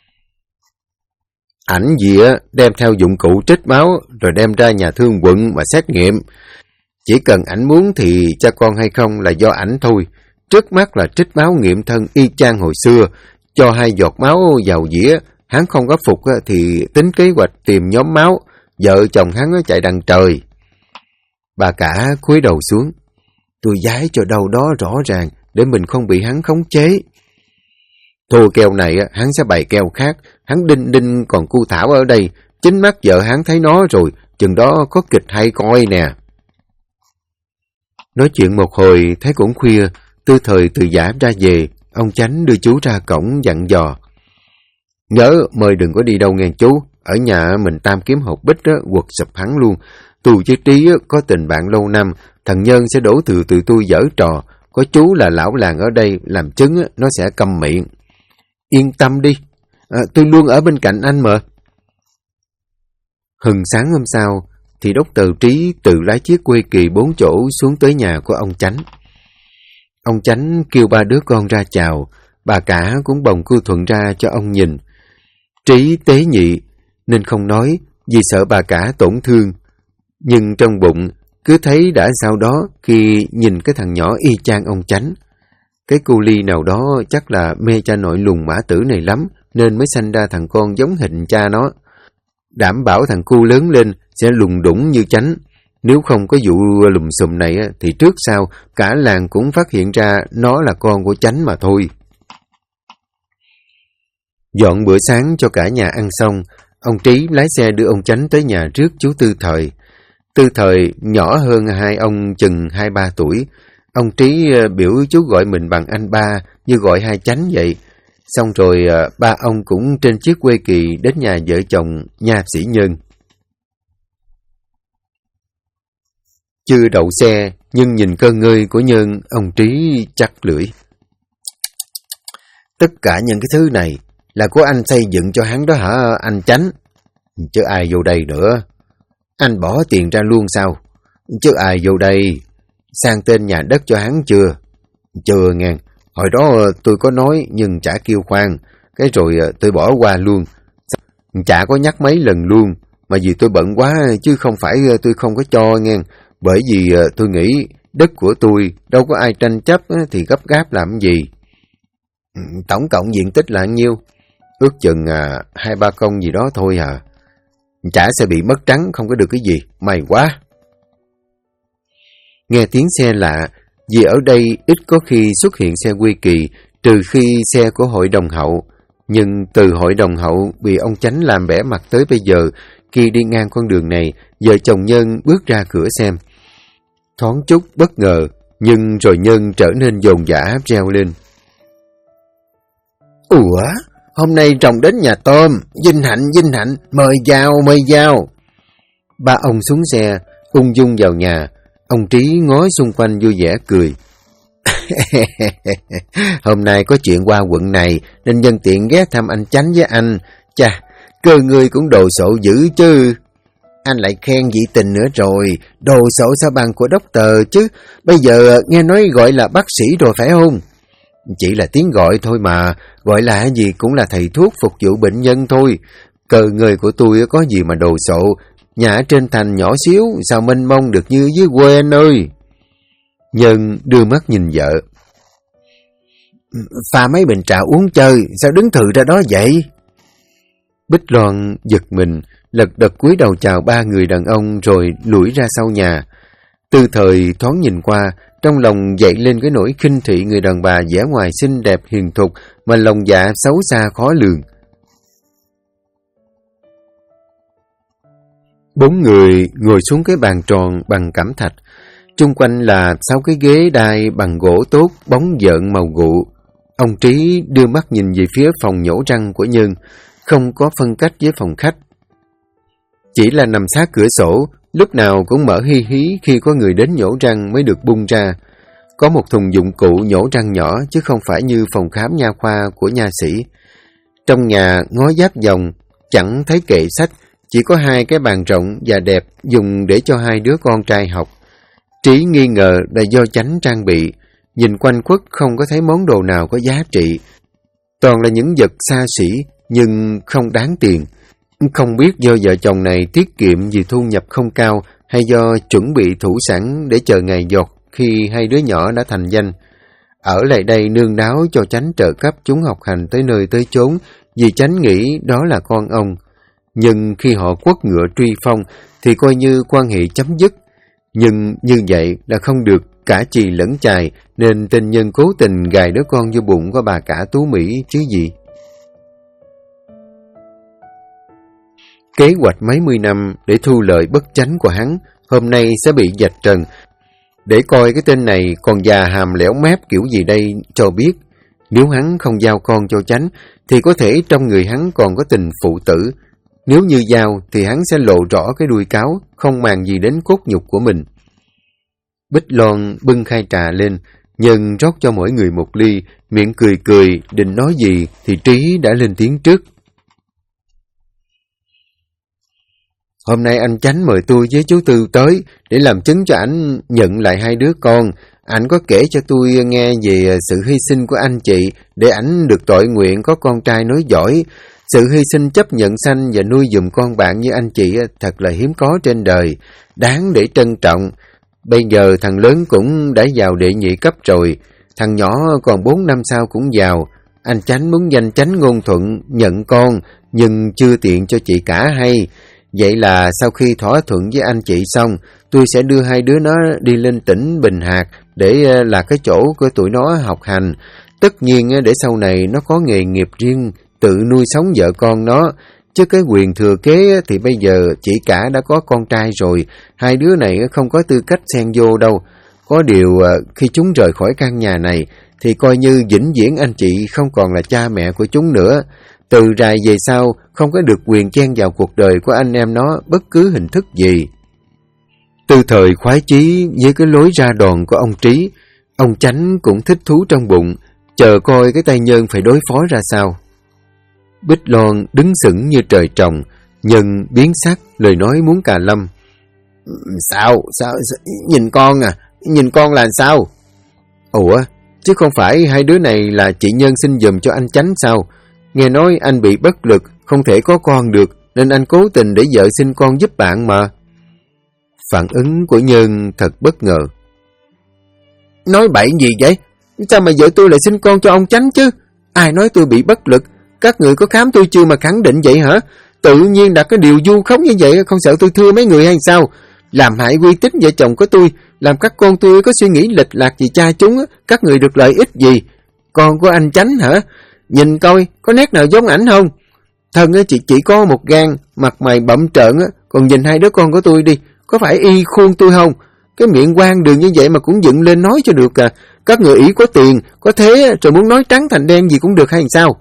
Ảnh dịa đem theo dụng cụ trích máu rồi đem ra nhà thương quận mà xét nghiệm. Chỉ cần ảnh muốn thì cha con hay không là do ảnh thôi. Trước mắt là trích máu nghiệm thân y chang hồi xưa, cho 2 giọt máu vào dĩa. Hắn không có phục thì tính kế hoạch tìm nhóm máu. Vợ chồng hắn chạy đằng trời. Bà cả cúi đầu xuống. Tôi giái cho đâu đó rõ ràng để mình không bị hắn khống chế. Thua kèo này hắn sẽ bày kèo khác. Hắn đinh còn cu Thảo ở đây. Chính mắt vợ hắn thấy nó rồi. Chừng đó có kịch hay coi nè. Nói chuyện một hồi thấy cũng khuya. Tư Thời từ giả ra về. Ông Chánh đưa chú ra cổng dặn dò. Nhớ mời đừng có đi đâu nghe chú. Ở nhà mình tam kiếm hộp bích quật sụp hắn luôn. Tôi với Trí có tình bạn lâu năm. Thằng Nhân sẽ đổ thừa từ tôi giở trò. Có chú là lão làng ở đây làm chứng nó sẽ câm miệng. Yên tâm đi. Tôi luôn ở bên cạnh anh mà. Hừng sáng hôm sau thì Dr. Trí tự lái chiếc quê kỳ 4 chỗ xuống tới nhà của ông Chánh. Ông Chánh kêu 3 đứa con ra chào. Bà cả cũng bồng cưu Thuận ra cho ông nhìn. Trí tế nhị nên không nói vì sợ bà cả tổn thương. Nhưng trong bụng cứ thấy đã sao đó khi nhìn cái thằng nhỏ y chang ông Chánh. Cái cô Ly nào đó chắc là mê cha nội lùng mã tử này lắm nên mới sanh ra thằng con giống hình cha nó. Đảm bảo thằng cu lớn lên sẽ lùng đủng như Chánh. Nếu không có vụ lùm xùm này thì trước sau cả làng cũng phát hiện ra nó là con của Chánh mà thôi. Dọn bữa sáng cho cả nhà ăn xong, ông Trí lái xe đưa ông Chánh tới nhà trước chú Tư Thời. Tư Thời nhỏ hơn hai ông chừng 2-3 tuổi. Ông Trí biểu chú gọi mình bằng anh ba như gọi hai Chánh vậy. Xong rồi ba ông cũng trên chiếc quê kỳ đến nhà vợ chồng nha sĩ Nhân. Chưa đậu xe nhưng nhìn cơ ngơi của Nhân, ông Trí chắc lưỡi. Tất cả những cái thứ này là của anh xây dựng cho hắn đó hả anh Chánh? Chứ ai vô đây nữa? Anh bỏ tiền ra luôn sao? Chứ ai vô đây? Sang tên nhà đất cho hắn chưa? Chưa nghe. Hồi đó tôi có nói nhưng chả kêu khoan. Cái rồi tôi bỏ qua luôn. Chả có nhắc mấy lần luôn. Mà vì tôi bận quá chứ không phải tôi không có cho nghe. Bởi vì tôi nghĩ đất của tôi đâu có ai tranh chấp thì gấp gáp làm gì. Tổng cộng diện tích là nhiêu? Ước chừng 2-3 công gì đó thôi à. Chả sẽ bị mất trắng không có được cái gì. May quá. Nghe tiếng xe lạ, vì ở đây ít có khi xuất hiện xe quy kỳ, trừ khi xe của hội đồng hậu. Nhưng từ hội đồng hậu bị ông Chánh làm bẻ mặt tới bây giờ, khi đi ngang con đường này, vợ chồng Nhân bước ra cửa xem. Thoáng chút bất ngờ, nhưng rồi Nhân trở nên dồn dã reo lên. Ủa, hôm nay trồng đến nhà tôm, vinh hạnh, mời vào. Ba ông xuống xe, ung dung vào nhà. Ông Trí ngó xung quanh vui vẻ cười. Hôm nay có chuyện qua quận này nên nhân tiện ghé thăm anh Chánh với anh. Chà, cơ người cũng đồ sộ dữ chứ. Anh lại khen vị tình nữa rồi. Đồ sộ sao bằng của doctor chứ. Bây giờ nghe nói gọi là bác sĩ rồi phải không? Chỉ là tiếng gọi thôi mà. Gọi là gì cũng là thầy thuốc phục vụ bệnh nhân thôi. Cơ người của tôi có gì mà đồ sộ. Nhà trên thành nhỏ xíu, sao mênh mông được như dưới quê anh ơi. Nhân đưa mắt nhìn vợ. Pha mấy bình trà uống chơi, sao đứng thừ ra đó vậy? Bích Loan giật mình, lật đật cúi đầu chào ba người đàn ông rồi lủi ra sau nhà. Tư Thời thoáng nhìn qua, trong lòng dậy lên cái nỗi khinh thị người đàn bà vẻ ngoài xinh đẹp hiền thục mà lòng dạ xấu xa khó lường. 4 người ngồi xuống cái bàn tròn bằng cẩm thạch. Chung quanh là 6 cái ghế đai bằng gỗ tốt, bóng vợn màu gụ. Ông Trí đưa mắt nhìn về phía phòng nhổ răng của Nhân, không có phân cách với phòng khách. Chỉ là nằm sát cửa sổ, lúc nào cũng mở hi hí khi có người đến nhổ răng mới được bung ra. Có một thùng dụng cụ nhổ răng nhỏ chứ không phải như phòng khám nha khoa của nha sĩ. Trong nhà ngói giáp vòng, chẳng thấy kệ sách, chỉ có 2 cái bàn rộng và đẹp dùng để cho 2 đứa con trai học. Trí nghi ngờ là do Chánh trang bị, nhìn quanh quất không có thấy món đồ nào có giá trị. Toàn là những vật xa xỉ nhưng không đáng tiền. Không biết do vợ chồng này tiết kiệm vì thu nhập không cao hay do chuẩn bị thủ sẵn để chờ ngày giọt khi 2 đứa nhỏ đã thành danh. Ở lại đây nương náu cho Chánh trợ cấp chúng học hành tới nơi tới chốn vì Chánh nghĩ đó là con ông. Nhưng khi họ quất ngựa truy phong thì coi như quan hệ chấm dứt. Nhưng như vậy là không được cả chì lẫn chài, nên tình nhân cố tình gài đứa con vô bụng của bà cả Tú Mỹ chứ gì. Kế hoạch mấy mươi năm để thu lợi bất chánh của hắn hôm nay sẽ bị vạch trần. Để coi cái tên này còn già hàm lẻo mép kiểu gì đây cho biết. Nếu hắn không giao con cho Chánh thì có thể trong người hắn còn có tình phụ tử. Nếu như giao thì hắn sẽ lộ rõ cái đuôi cáo, không màng gì đến cốt nhục của mình. Bích Loan bưng khay trà lên, Nhân rót cho mỗi người một ly, miệng cười cười, định nói gì thì Trí đã lên tiếng trước. Hôm nay anh Chánh mời tôi với chú Tư tới để làm chứng cho ảnh nhận lại 2 đứa con. Ảnh có kể cho tôi nghe về sự hy sinh của anh chị để ảnh được tội nguyện có con trai nối dõi. Sự hy sinh chấp nhận sanh và nuôi giùm con bạn như anh chị thật là hiếm có trên đời, đáng để trân trọng. Bây giờ thằng lớn cũng đã vào đệ nhị cấp rồi, thằng nhỏ còn 4 năm sau cũng vào. Anh Chánh muốn danh Chánh ngôn thuận nhận con, nhưng chưa tiện cho chị cả hay. Vậy là sau khi thỏa thuận với anh chị xong, tôi sẽ đưa 2 đứa nó đi lên tỉnh Bình Hạt để là cái chỗ của tụi nó học hành. Tất nhiên để sau này nó có nghề nghiệp riêng, tự nuôi sống vợ con nó. Chứ cái quyền thừa kế thì bây giờ chị cả đã có con trai rồi, 2 đứa này không có tư cách xen vô đâu. Có điều khi chúng rời khỏi căn nhà này thì coi như vĩnh viễn anh chị không còn là cha mẹ của chúng nữa. Từ rày về sau không có được quyền chen vào cuộc đời của anh em nó bất cứ hình thức gì. Từ thời khoái chí với cái lối ra đòn của ông Trí, ông Chánh cũng thích thú trong bụng, chờ coi cái tay Nhân phải đối phó ra sao. Bích Loan đứng sững như trời trồng, Nhân biến sắc, lời nói muốn cà lâm. Sao? Nhìn con à? Nhìn con là sao? Ủa, chứ không phải 2 đứa này là chị Nhân xin giùm cho anh Chánh sao? Nghe nói anh bị bất lực, không thể có con được, nên anh cố tình để vợ sinh con giúp bạn mà. Phản ứng của Nhân thật bất ngờ. Nói bậy gì vậy? Sao mà vợ tôi lại sinh con cho ông Chánh chứ? Ai nói tôi bị bất lực? Các người có khám tôi chưa mà khẳng định vậy hả? Tự nhiên đặt cái điều vu khống như vậy, không sợ tôi thưa mấy người hay sao? Làm hại uy tín vợ chồng của tôi, làm các con tôi có suy nghĩ lệch lạc gì cha chúng, các người được lợi ích gì? Con của anh Chánh hả? Nhìn coi, có nét nào giống ảnh không? Thân chỉ có một gan, mặt mày bậm trợn, còn nhìn 2 đứa con của tôi đi, có phải y khuôn tôi không? Cái miệng quan đường như vậy mà cũng dựng lên nói cho được à? Các người ý có tiền, có thế rồi muốn nói trắng thành đen gì cũng được hay sao?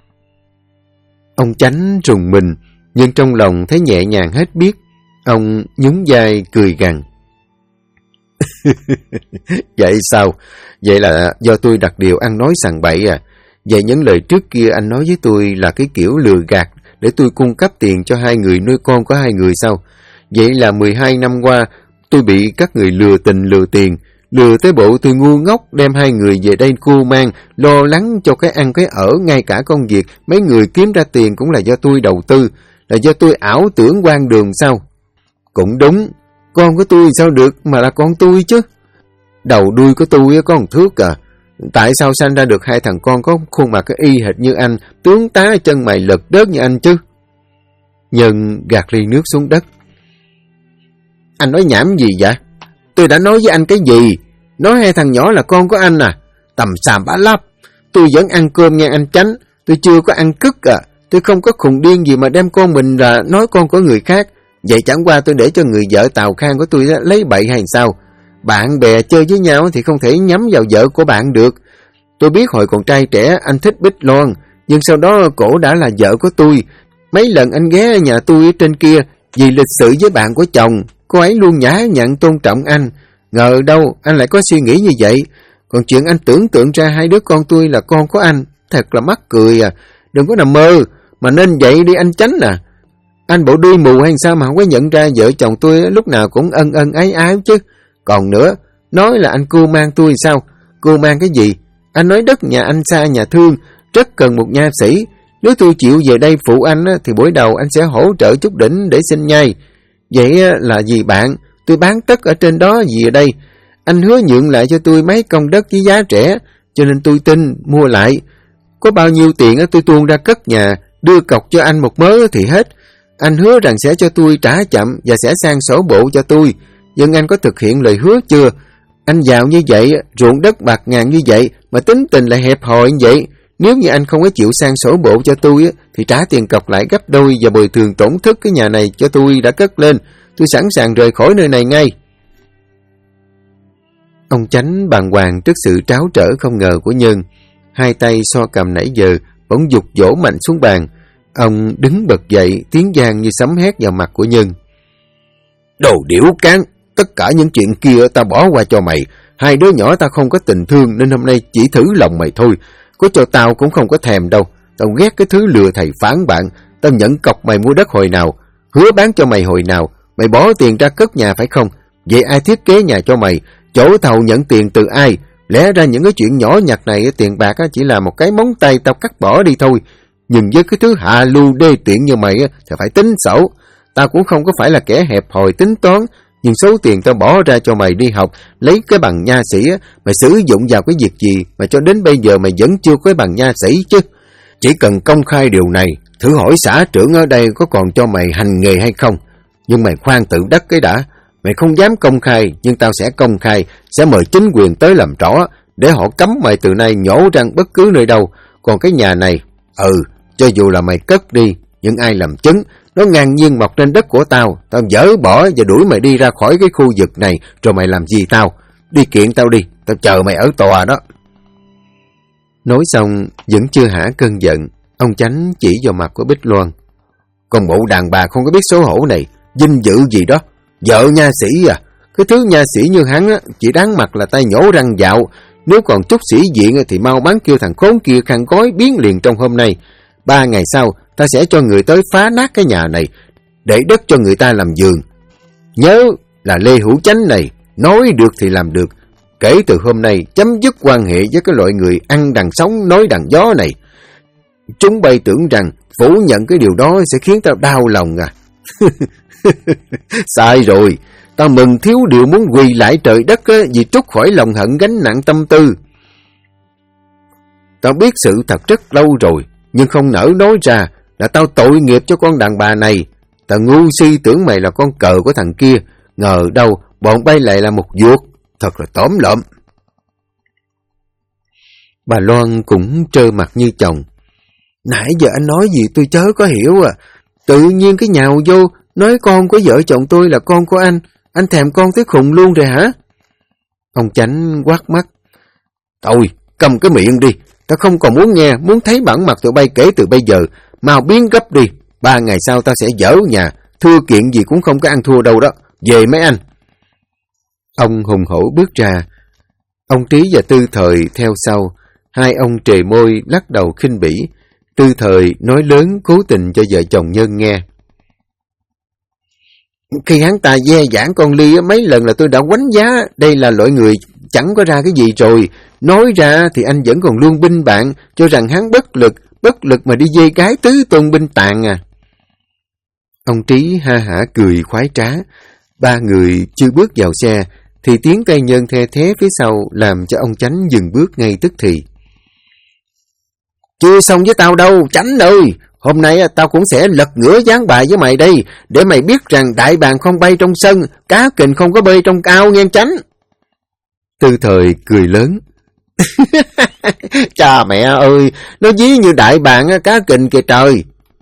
Ông Chánh rùng mình, nhưng trong lòng thấy nhẹ nhàng hết biết. Ông nhún vai cười gằn. Vậy sao? Vậy là do tôi đặt điều ăn nói sằng bậy à? Vậy những lời trước kia anh nói với tôi là cái kiểu lừa gạt để tôi cung cấp tiền cho 2 người nuôi con của 2 người sao? Vậy là 12 năm qua tôi bị các người lừa tình lừa tiền, lừa tới bộ tôi ngu ngốc đem 2 người về đây cưu mang, lo lắng cho cái ăn cái ở, ngay cả công việc mấy người kiếm ra tiền cũng là do tôi đầu tư, là do tôi ảo tưởng quan đường sao? Cũng đúng, con của tôi sao được mà là con tôi chứ? Đầu đuôi của tôi có 1 thước à? Tại sao sanh ra được 2 thằng con có khuôn mặt y hệt như anh, tướng tá chân mày lật đớt như anh chứ? Nhân gạt ly nước xuống đất. Anh nói nhảm gì vậy? Tôi đã nói với anh cái gì? Nói 2 thằng nhỏ là con của anh à? Tầm xàm bả lắp. Tôi vẫn ăn cơm nghe anh Chánh. Tôi chưa có ăn cứt à. Tôi không có khùng điên gì mà đem con mình là nói con của người khác. Vậy chẳng qua tôi để cho người vợ Tào Khang của tôi lấy bậy hay sao? Bạn bè chơi với nhau thì không thể nhắm vào vợ của bạn được. Tôi biết hồi còn trai trẻ anh thích Bích Loan, nhưng sau đó cổ đã là vợ của tôi. Mấy lần anh ghé nhà tôi ở trên kia vì lịch sự với bạn của chồng, cô ấy luôn nhã nhặn tôn trọng anh. Ngờ đâu anh lại có suy nghĩ như vậy. Còn chuyện anh tưởng tượng ra hai đứa con tôi là con của anh, thật là mắc cười à. Đừng có nằm mơ, mà nên vậy đi anh Chánh à. Anh bộ đuôi mù hay sao mà không có nhận ra vợ chồng tôi lúc nào cũng ân ân ái ái chứ. Còn nữa, nói là anh cưu mang tôi sao? Cưu mang cái gì? Anh nói đất nhà anh xa nhà thương, rất cần một nha sĩ. Nếu tôi chịu về đây phụ anh thì buổi đầu anh sẽ hỗ trợ chút đỉnh để sinh nhai. Vậy là gì bạn? Tôi bán tất ở trên đó gì ở đây? Anh hứa nhượng lại cho tôi mấy công đất với giá rẻ, cho nên tôi tin mua lại. Có bao nhiêu tiền tôi tuôn ra cất nhà, đưa cọc cho anh một mớ thì hết. Anh hứa rằng sẽ cho tôi trả chậm và sẽ sang sổ bộ cho tôi. Nhưng anh có thực hiện lời hứa chưa? Anh giàu như vậy, ruộng đất bạc ngàn như vậy, mà tính tình lại hẹp hòi như vậy. Nếu như anh không có chịu sang sổ bộ cho tôi thì trả tiền cọc lại gấp đôi và bồi thường tổn thất cái nhà này cho tôi đã cất lên. Tôi sẵn sàng rời khỏi nơi này ngay. Ông Chánh bàng hoàng trước sự tráo trở không ngờ của Nhân. Hai tay so cầm nãy giờ bỗng giục vỗ mạnh xuống bàn. Ông đứng bật dậy, tiếng giang như sấm hét vào mặt của Nhân. Đồ điểu cán, tất cả những chuyện kia tao bỏ qua cho mày. Hai đứa nhỏ tao không có tình thương nên hôm nay chỉ thử lòng mày thôi. Có cho tao cũng không có thèm đâu. Tao ghét cái thứ lừa thầy phán bạn. Tao nhận cọc mày mua đất hồi nào, hứa bán cho mày hồi nào. Mày bỏ tiền ra cất nhà phải không? Vậy ai thiết kế nhà cho mày? Chỗ thầu nhận tiền từ ai? Lẽ ra những cái chuyện nhỏ nhặt này tiền bạc chỉ là một cái móng tay tao cắt bỏ đi thôi. Nhưng với cái thứ hạ lưu đê tiện như mày thì phải tính xấu. Tao cũng không có phải là kẻ hẹp hòi tính toán. Nhưng số tiền tao bỏ ra cho mày đi học, lấy cái bằng nha sĩ, mày sử dụng vào cái việc gì mà cho đến bây giờ mày vẫn chưa có cái bằng nha sĩ chứ? Chỉ cần công khai điều này, thử hỏi xã trưởng ở đây có còn cho mày hành nghề hay không? Nhưng mày khoan tự đắc cái đã. Mày không dám công khai, nhưng tao sẽ công khai, sẽ mời chính quyền tới làm rõ, để họ cấm mày từ nay nhổ răng bất cứ nơi đâu. Còn cái nhà này, cho dù là mày cất đi, nhưng ai làm chứng, nó ngang nhiên mọc trên đất của tao, tao dỡ bỏ và đuổi mày đi ra khỏi cái khu vực này, rồi mày làm gì tao? Đi kiện tao đi, tao chờ mày ở tòa đó. Nói xong, vẫn chưa hả cơn giận, ông Chánh chỉ vào mặt của Bích Loan. Con bộ đàn bà không có biết xấu hổ này, vinh dự gì đó, vợ nha sĩ à? Cái thứ nha sĩ như hắn chỉ đáng mặt là tay nhổ răng dạo. Nếu còn chút sĩ diện thì mau bán kêu thằng khốn kia khăn gói biến liền trong hôm nay. 3 ngày sau, ta sẽ cho người tới phá nát cái nhà này, để đất cho người ta làm giường. Nhớ là Lê Hữu Chánh này, nói được thì làm được. Kể từ hôm nay, chấm dứt quan hệ với cái loại người ăn đằng sóng nói đằng gió này. Chúng bay tưởng rằng phủ nhận cái điều đó sẽ khiến tao đau lòng à. Sai rồi, tao mừng thiếu điều muốn quỳ lại trời đất vì trút khỏi lòng hận gánh nặng tâm tư. Tao biết sự thật rất lâu rồi, nhưng không nỡ nói ra là tao tội nghiệp cho con đàn bà này. Tao ngu si tưởng mày là con cờ của thằng kia, ngờ đâu bọn bay lại là một vuột, thật là tóm lợm. Bà Loan cũng trơ mặt như chồng. Nãy giờ anh nói gì tôi chớ có hiểu à. Tự nhiên cái nhào vô, nói con của vợ chồng tôi là con của anh thèm con tới khùng luôn rồi hả? Ông Chánh quát mắt. Thôi, cầm cái miệng đi, tao không còn muốn nghe, muốn thấy bản mặt tụi bay kể từ bây giờ, mau biến gấp đi, 3 ngày sau tao sẽ dỡ nhà, thưa kiện gì cũng không có ăn thua đâu đó, về mấy anh. Ông hùng hổ bước ra, ông Trí và Tư Thời theo sau, hai ông trề môi lắc đầu khinh bỉ. Tư Thời nói lớn cố tình cho vợ chồng Nhân nghe. Khi hắn ta dè dãn con Ly mấy lần là tôi đã quánh giá, đây là loại người chẳng có ra cái gì rồi. Nói ra thì anh vẫn còn luôn binh bạn, cho rằng hắn bất lực mà đi dê gái tứ tôn binh tàn à. Ông Trí ha hả cười khoái trá. Ba người chưa bước vào xe, thì tiếng tay Nhân the thé phía sau làm cho ông Chánh dừng bước ngay tức thì. Chưa xong với tao đâu, Chánh ơi! Hôm nay tao cũng sẽ lật ngửa gián bài với mày đây, để mày biết rằng đại bàng không bay trong sân, cá kình không có bơi trong ao nghe Chánh. Tư Thời cười lớn. Cha mẹ ơi, nó dí như đại bàng cá kình kìa trời.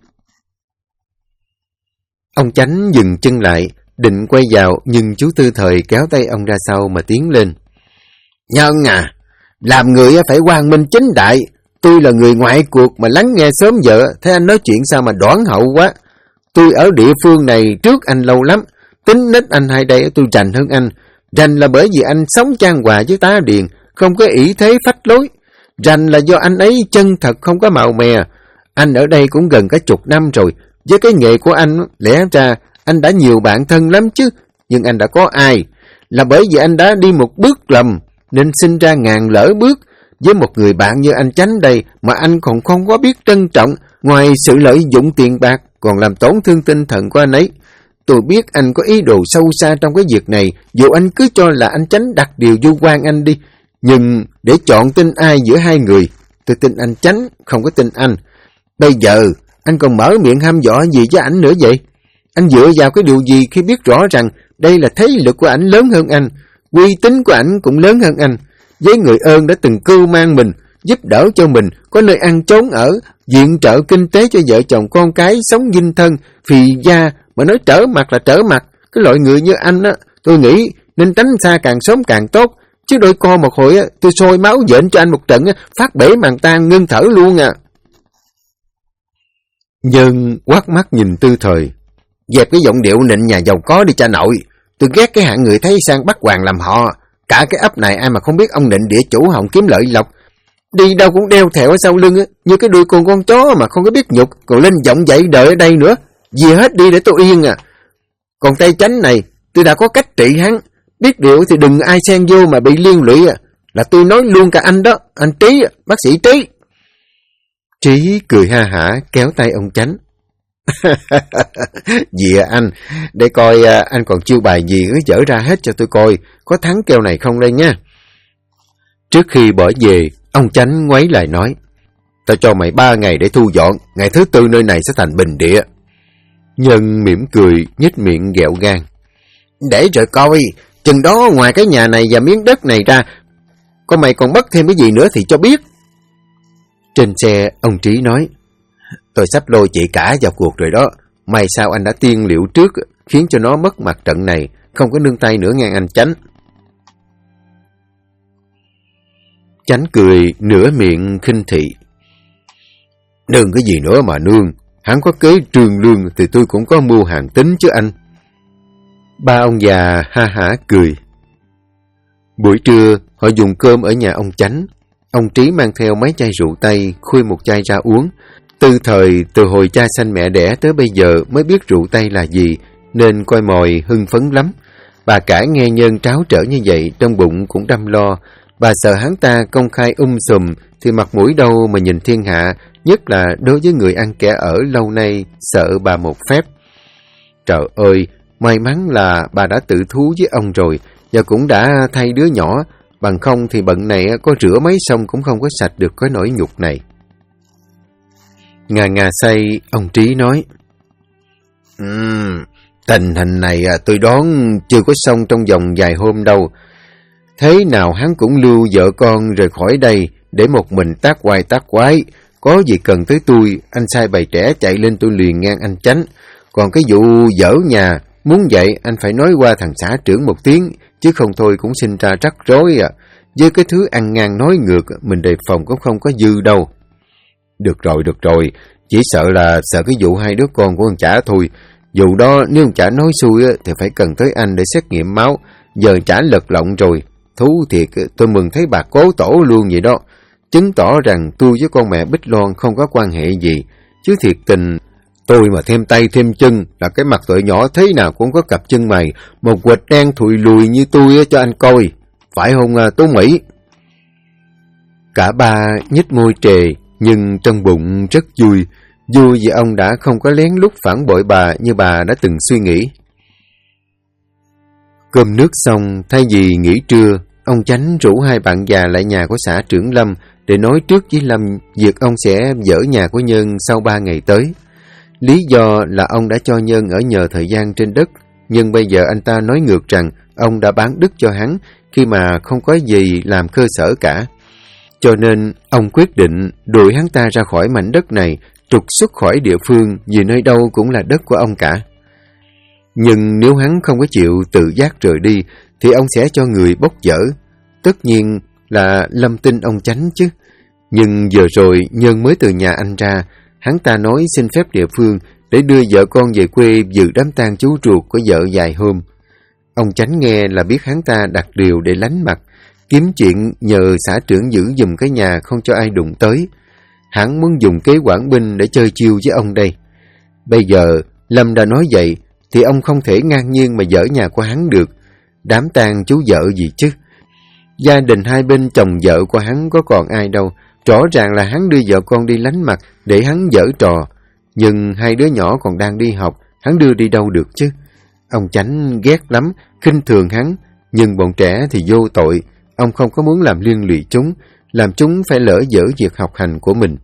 Ông Chánh dừng chân lại, định quay vào, nhưng chú Tư Thời kéo tay ông ra sau mà tiến lên. Nhân à, làm người phải quang minh chính đại. Tôi là người ngoại cuộc mà lắng nghe sớm vợ, thấy anh nói chuyện sao mà đoán hậu quá. Tôi ở địa phương này trước anh lâu lắm, Tính nết anh hai đây tôi rành hơn anh. Rành là bởi vì anh sống chan hòa với tá điền, không có ỷ thế phách lối. Rành là do anh ấy chân thật không có màu mè. Anh ở đây cũng gần cả chục năm rồi. Với cái nghề của anh, lẽ ra anh đã nhiều bạn thân lắm chứ. Nhưng anh đã có ai? Là bởi vì anh đã đi một bước lầm, nên sinh ra ngàn lỡ bước. Với một người bạn như anh Chánh đây mà anh còn không có biết trân trọng, ngoài sự lợi dụng tiền bạc còn làm tổn thương tinh thần của anh ấy. Tôi biết anh có ý đồ sâu xa trong cái việc này, dù anh cứ cho là anh Chánh đặt điều vu oan anh đi. Nhưng để chọn tin ai giữa hai người, tôi tin anh Chánh, không có tin anh. Bây giờ, anh còn mở miệng hăm dọa gì với ảnh nữa vậy? Anh dựa vào cái điều gì khi biết rõ rằng đây là thế lực của ảnh lớn hơn anh, uy tín của ảnh cũng lớn hơn anh. Với người ơn đã từng cưu mang mình, giúp đỡ cho mình, có nơi ăn trốn ở, viện trợ kinh tế cho vợ chồng con cái, sống dinh thân, phì gia, mà nói trở mặt là trở mặt. Cái loại người như anh á, tôi nghĩ nên tránh xa càng sớm càng tốt. Chứ đôi co một hồi á, tôi sôi máu dện cho anh một trận á, phát bể màng tan ngưng thở luôn à. Nhân quát mắt nhìn Tư Thời. Dẹp cái giọng điệu nịnh nhà giàu có đi cha nội. Tôi ghét cái hạng người thấy sang bắt hoàng làm họ. Cả cái ấp này ai mà không biết ông nịnh địa chủ hòng kiếm lợi lộc. Đi đâu cũng đeo thẹo ở sau lưng á, như cái đuôi con chó mà không có biết nhục, còn lên giọng dậy đợi ở đây nữa. Vì hết đi để tôi yên à. Còn tay Chánh này, tôi đã có cách trị hắn. Biết điều thì đừng ai xen vô mà bị liên lụy à. Là tôi nói luôn cả anh đó, anh Trí, bác sĩ Trí. Trí cười ha hả kéo tay ông Chánh. Dìa anh, để coi anh còn chiêu bài gì cứ dở ra hết cho tôi coi, có thắng kèo này không đây nha. Trước khi bỏ về, ông Chánh ngoáy lại nói, tao cho mày 3 ngày để thu dọn, ngày thứ 4 nơi này sẽ thành bình địa. Nhân mỉm cười, nhếch miệng ghẹo gan. Để rồi coi, chừng đó ngoài cái nhà này và miếng đất này ra, có mày còn mất thêm cái gì nữa thì cho biết. Trên xe, ông Trí nói, tôi sắp lôi chị cả vào cuộc rồi đó. May sao anh đã tiên liệu trước, khiến cho nó mất mặt trận này, không có nương tay nữa nghe anh Chánh. Chánh cười nửa miệng khinh thị. Nương cái gì nữa mà nương, hắn có kế trương lương thì tôi cũng có mưu hàng tính chứ anh. Ba ông già ha hả cười. Buổi trưa, họ dùng cơm ở nhà ông Chánh. Ông Trí mang theo mấy chai rượu Tây, khui một chai ra uống. Tư Thời từ hồi cha sanh mẹ đẻ tới bây giờ mới biết rượu Tây là gì, nên coi mồi hưng phấn lắm. Bà cả nghe Nhân tráo trở như vậy, trong bụng cũng đăm lo. Bà sợ hắn ta công khai sùm, thì mặt mũi đâu mà nhìn thiên hạ, nhất là đối với người ăn kẻ ở lâu nay, sợ bà một phép. Trời ơi, may mắn là bà đã tự thú với ông rồi, và cũng đã thay đứa nhỏ, bằng không thì bận này có rửa mấy xong cũng không có sạch được cái nỗi nhục này. Ngà say, ông Trí nói, tình hình này tôi đoán chưa có xong trong vòng vài hôm đâu. Thế nào hắn cũng lưu vợ con rời khỏi đây, để một mình tác hoài tác quái. Có gì cần tới tôi, anh sai bầy trẻ chạy lên tôi liền ngang anh Chánh. Còn cái vụ dở nhà, muốn vậy anh phải nói qua thằng xã trưởng một tiếng, chứ không thôi cũng sinh ra rắc rối à. Với cái thứ ăn ngang nói ngược, mình đề phòng cũng không có dư đâu. Được rồi, chỉ sợ cái vụ hai đứa con của ông chả thôi. Vụ đó nếu ông chả nói xui thì phải cần tới anh để xét nghiệm máu. Giờ chả lật lọng rồi. Thú thiệt, tôi mừng thấy bà cố tổ luôn vậy đó. Chứng tỏ rằng tôi với con mẹ Bích Loan không có quan hệ gì. Chứ thiệt tình, tôi mà thêm tay thêm chân là cái mặt tội nhỏ thế nào cũng có cặp chân mày. Một quệt đen thụi lùi như tôi cho anh coi. Phải không Tú Mỹ? Cả ba nhếch môi trề, nhưng trong bụng rất vui. Vui vì ông đã không có lén lút phản bội bà như bà đã từng suy nghĩ. Cơm nước xong, thay vì nghỉ trưa, ông Chánh rủ hai bạn già lại nhà của xã trưởng Lâm để nói trước với Lâm việc ông sẽ dỡ nhà của Nhân sau 3 ngày tới. Lý do là ông đã cho Nhân ở nhờ thời gian trên đất, nhưng bây giờ anh ta nói ngược rằng ông đã bán đất cho hắn khi mà không có gì làm cơ sở cả. Cho nên ông quyết định đuổi hắn ta ra khỏi mảnh đất này, trục xuất khỏi địa phương vì nơi đâu cũng là đất của ông cả. Nhưng nếu hắn không có chịu tự giác rời đi, thì ông sẽ cho người bốc dỡ. Tất nhiên là Lâm tin ông Chánh chứ. Nhưng giờ rồi Nhân mới từ nhà anh ra, hắn ta nói xin phép địa phương để đưa vợ con về quê dự đám tang chú ruột của vợ vài hôm. Ông Chánh nghe là biết hắn ta đặt điều để lánh mặt, kiếm chuyện nhờ xã trưởng giữ giùm cái nhà không cho ai đụng tới. Hắn muốn dùng kế quản binh để chơi chiêu với ông đây. Bây giờ Lâm đã nói vậy thì ông không thể ngang nhiên mà dỡ nhà của hắn được. Đám tang chú vợ gì chứ? Gia đình hai bên chồng vợ của hắn có còn ai đâu. Rõ ràng là hắn đưa vợ con đi lánh mặt để hắn giở trò. Nhưng hai đứa nhỏ còn đang đi học, hắn đưa đi đâu được chứ? Ông Chánh ghét lắm, khinh thường hắn. Nhưng bọn trẻ thì vô tội. Ông không có muốn làm liên lụy chúng, làm chúng phải lỡ dở việc học hành của mình.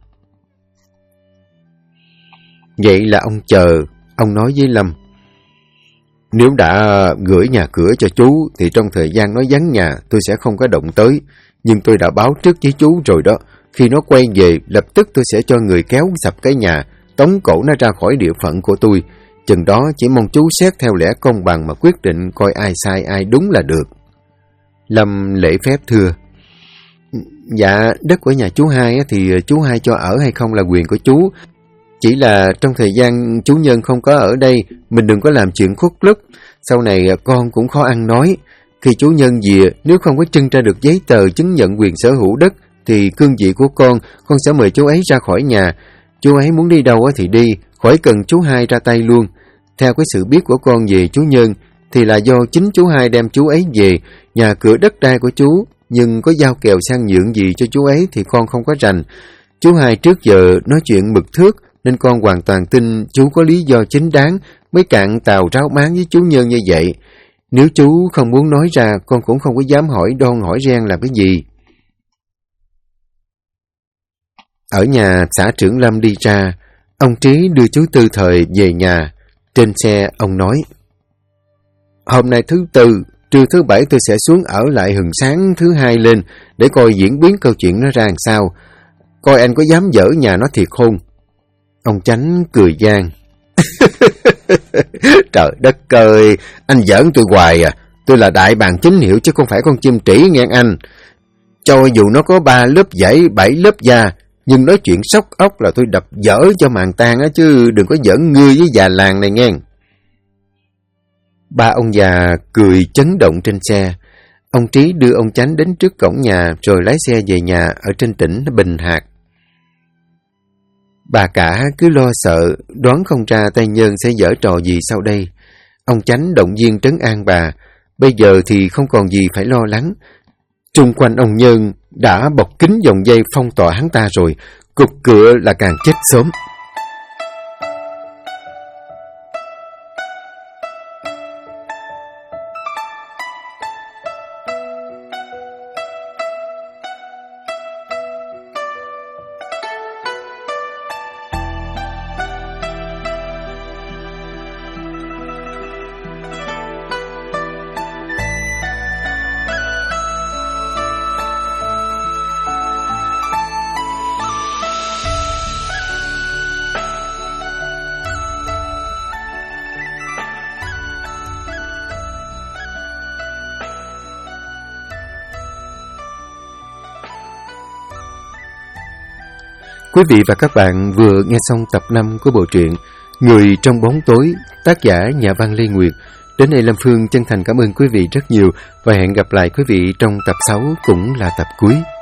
Vậy là ông chờ. Ông nói với Lâm: nếu đã gửi nhà cửa cho chú thì trong thời gian nó vắng nhà tôi sẽ không có động tới. Nhưng tôi đã báo trước với chú rồi đó. Khi nó quay về, lập tức tôi sẽ cho người kéo sập cái nhà, tống cổ nó ra khỏi địa phận của tôi. Chừng đó chỉ mong chú xét theo lẽ công bằng mà quyết định coi ai sai ai đúng là được. Lâm lễ phép thưa: dạ, đất của nhà chú Hai thì chú Hai cho ở hay không là quyền của chú. Chỉ là trong thời gian chú Nhân không có ở đây, mình đừng có làm chuyện khuất lấp. Sau này con cũng khó ăn nói. Khi chú Nhân về, nếu không có trưng ra được giấy tờ chứng nhận quyền sở hữu đất, thì cương vị của con sẽ mời chú ấy ra khỏi nhà. Chú ấy muốn đi đâu thì đi, khỏi cần chú Hai ra tay luôn. Theo cái sự biết của con về chú Nhân, thì là do chính chú Hai đem chú ấy về, nhà cửa đất đai của chú, nhưng có giao kèo sang nhượng gì cho chú ấy thì con không có rành. Chú Hai trước giờ nói chuyện mực thước, nên con hoàn toàn tin chú có lý do chính đáng mới cạn tàu ráo bán với chú Nhân như vậy. Nếu chú không muốn nói ra, con cũng không có dám hỏi đon hỏi ren làm cái gì. Ở nhà xã trưởng Lâm đi ra, ông Trí đưa chú Tư Thời về nhà. Trên xe ông nói: hôm nay thứ Tư, trưa thứ Bảy tôi sẽ xuống ở lại hừng sáng thứ Hai lên để coi diễn biến câu chuyện nó ra làm sao. Coi anh có dám dỡ nhà nó thiệt không? Ông Chánh cười gian: trời đất ơi, anh giỡn tôi hoài à. Tôi là đại bàng chính hiệu chứ không phải con chim trĩ nghe anh. Cho dù nó có 3 lớp vảy 7 lớp da, nhưng nói chuyện sóc ốc là tôi đập dở cho màn tan á, chứ đừng có giỡn ngươi với già làng này nghe. Ba ông già cười chấn động trên xe. Ông Trí đưa ông Chánh đến trước cổng nhà rồi lái xe về nhà ở trên tỉnh Bình Hạt. Bà cả cứ lo sợ, đoán không ra tay Nhân sẽ giở trò gì sau đây. Ông Chánh động viên trấn an bà. Bây giờ thì không còn gì phải lo lắng. Xung quanh ông Nhân đã bọc kín vòng dây phong tỏa hắn ta rồi, cục cựa là càng chết sớm. Quý vị và các bạn vừa nghe xong tập 5 của bộ truyện Người trong bóng tối, tác giả nhà văn Lê Nguyệt. Đến đây Lâm Phương chân thành cảm ơn quý vị rất nhiều và hẹn gặp lại quý vị trong tập 6 cũng là tập cuối.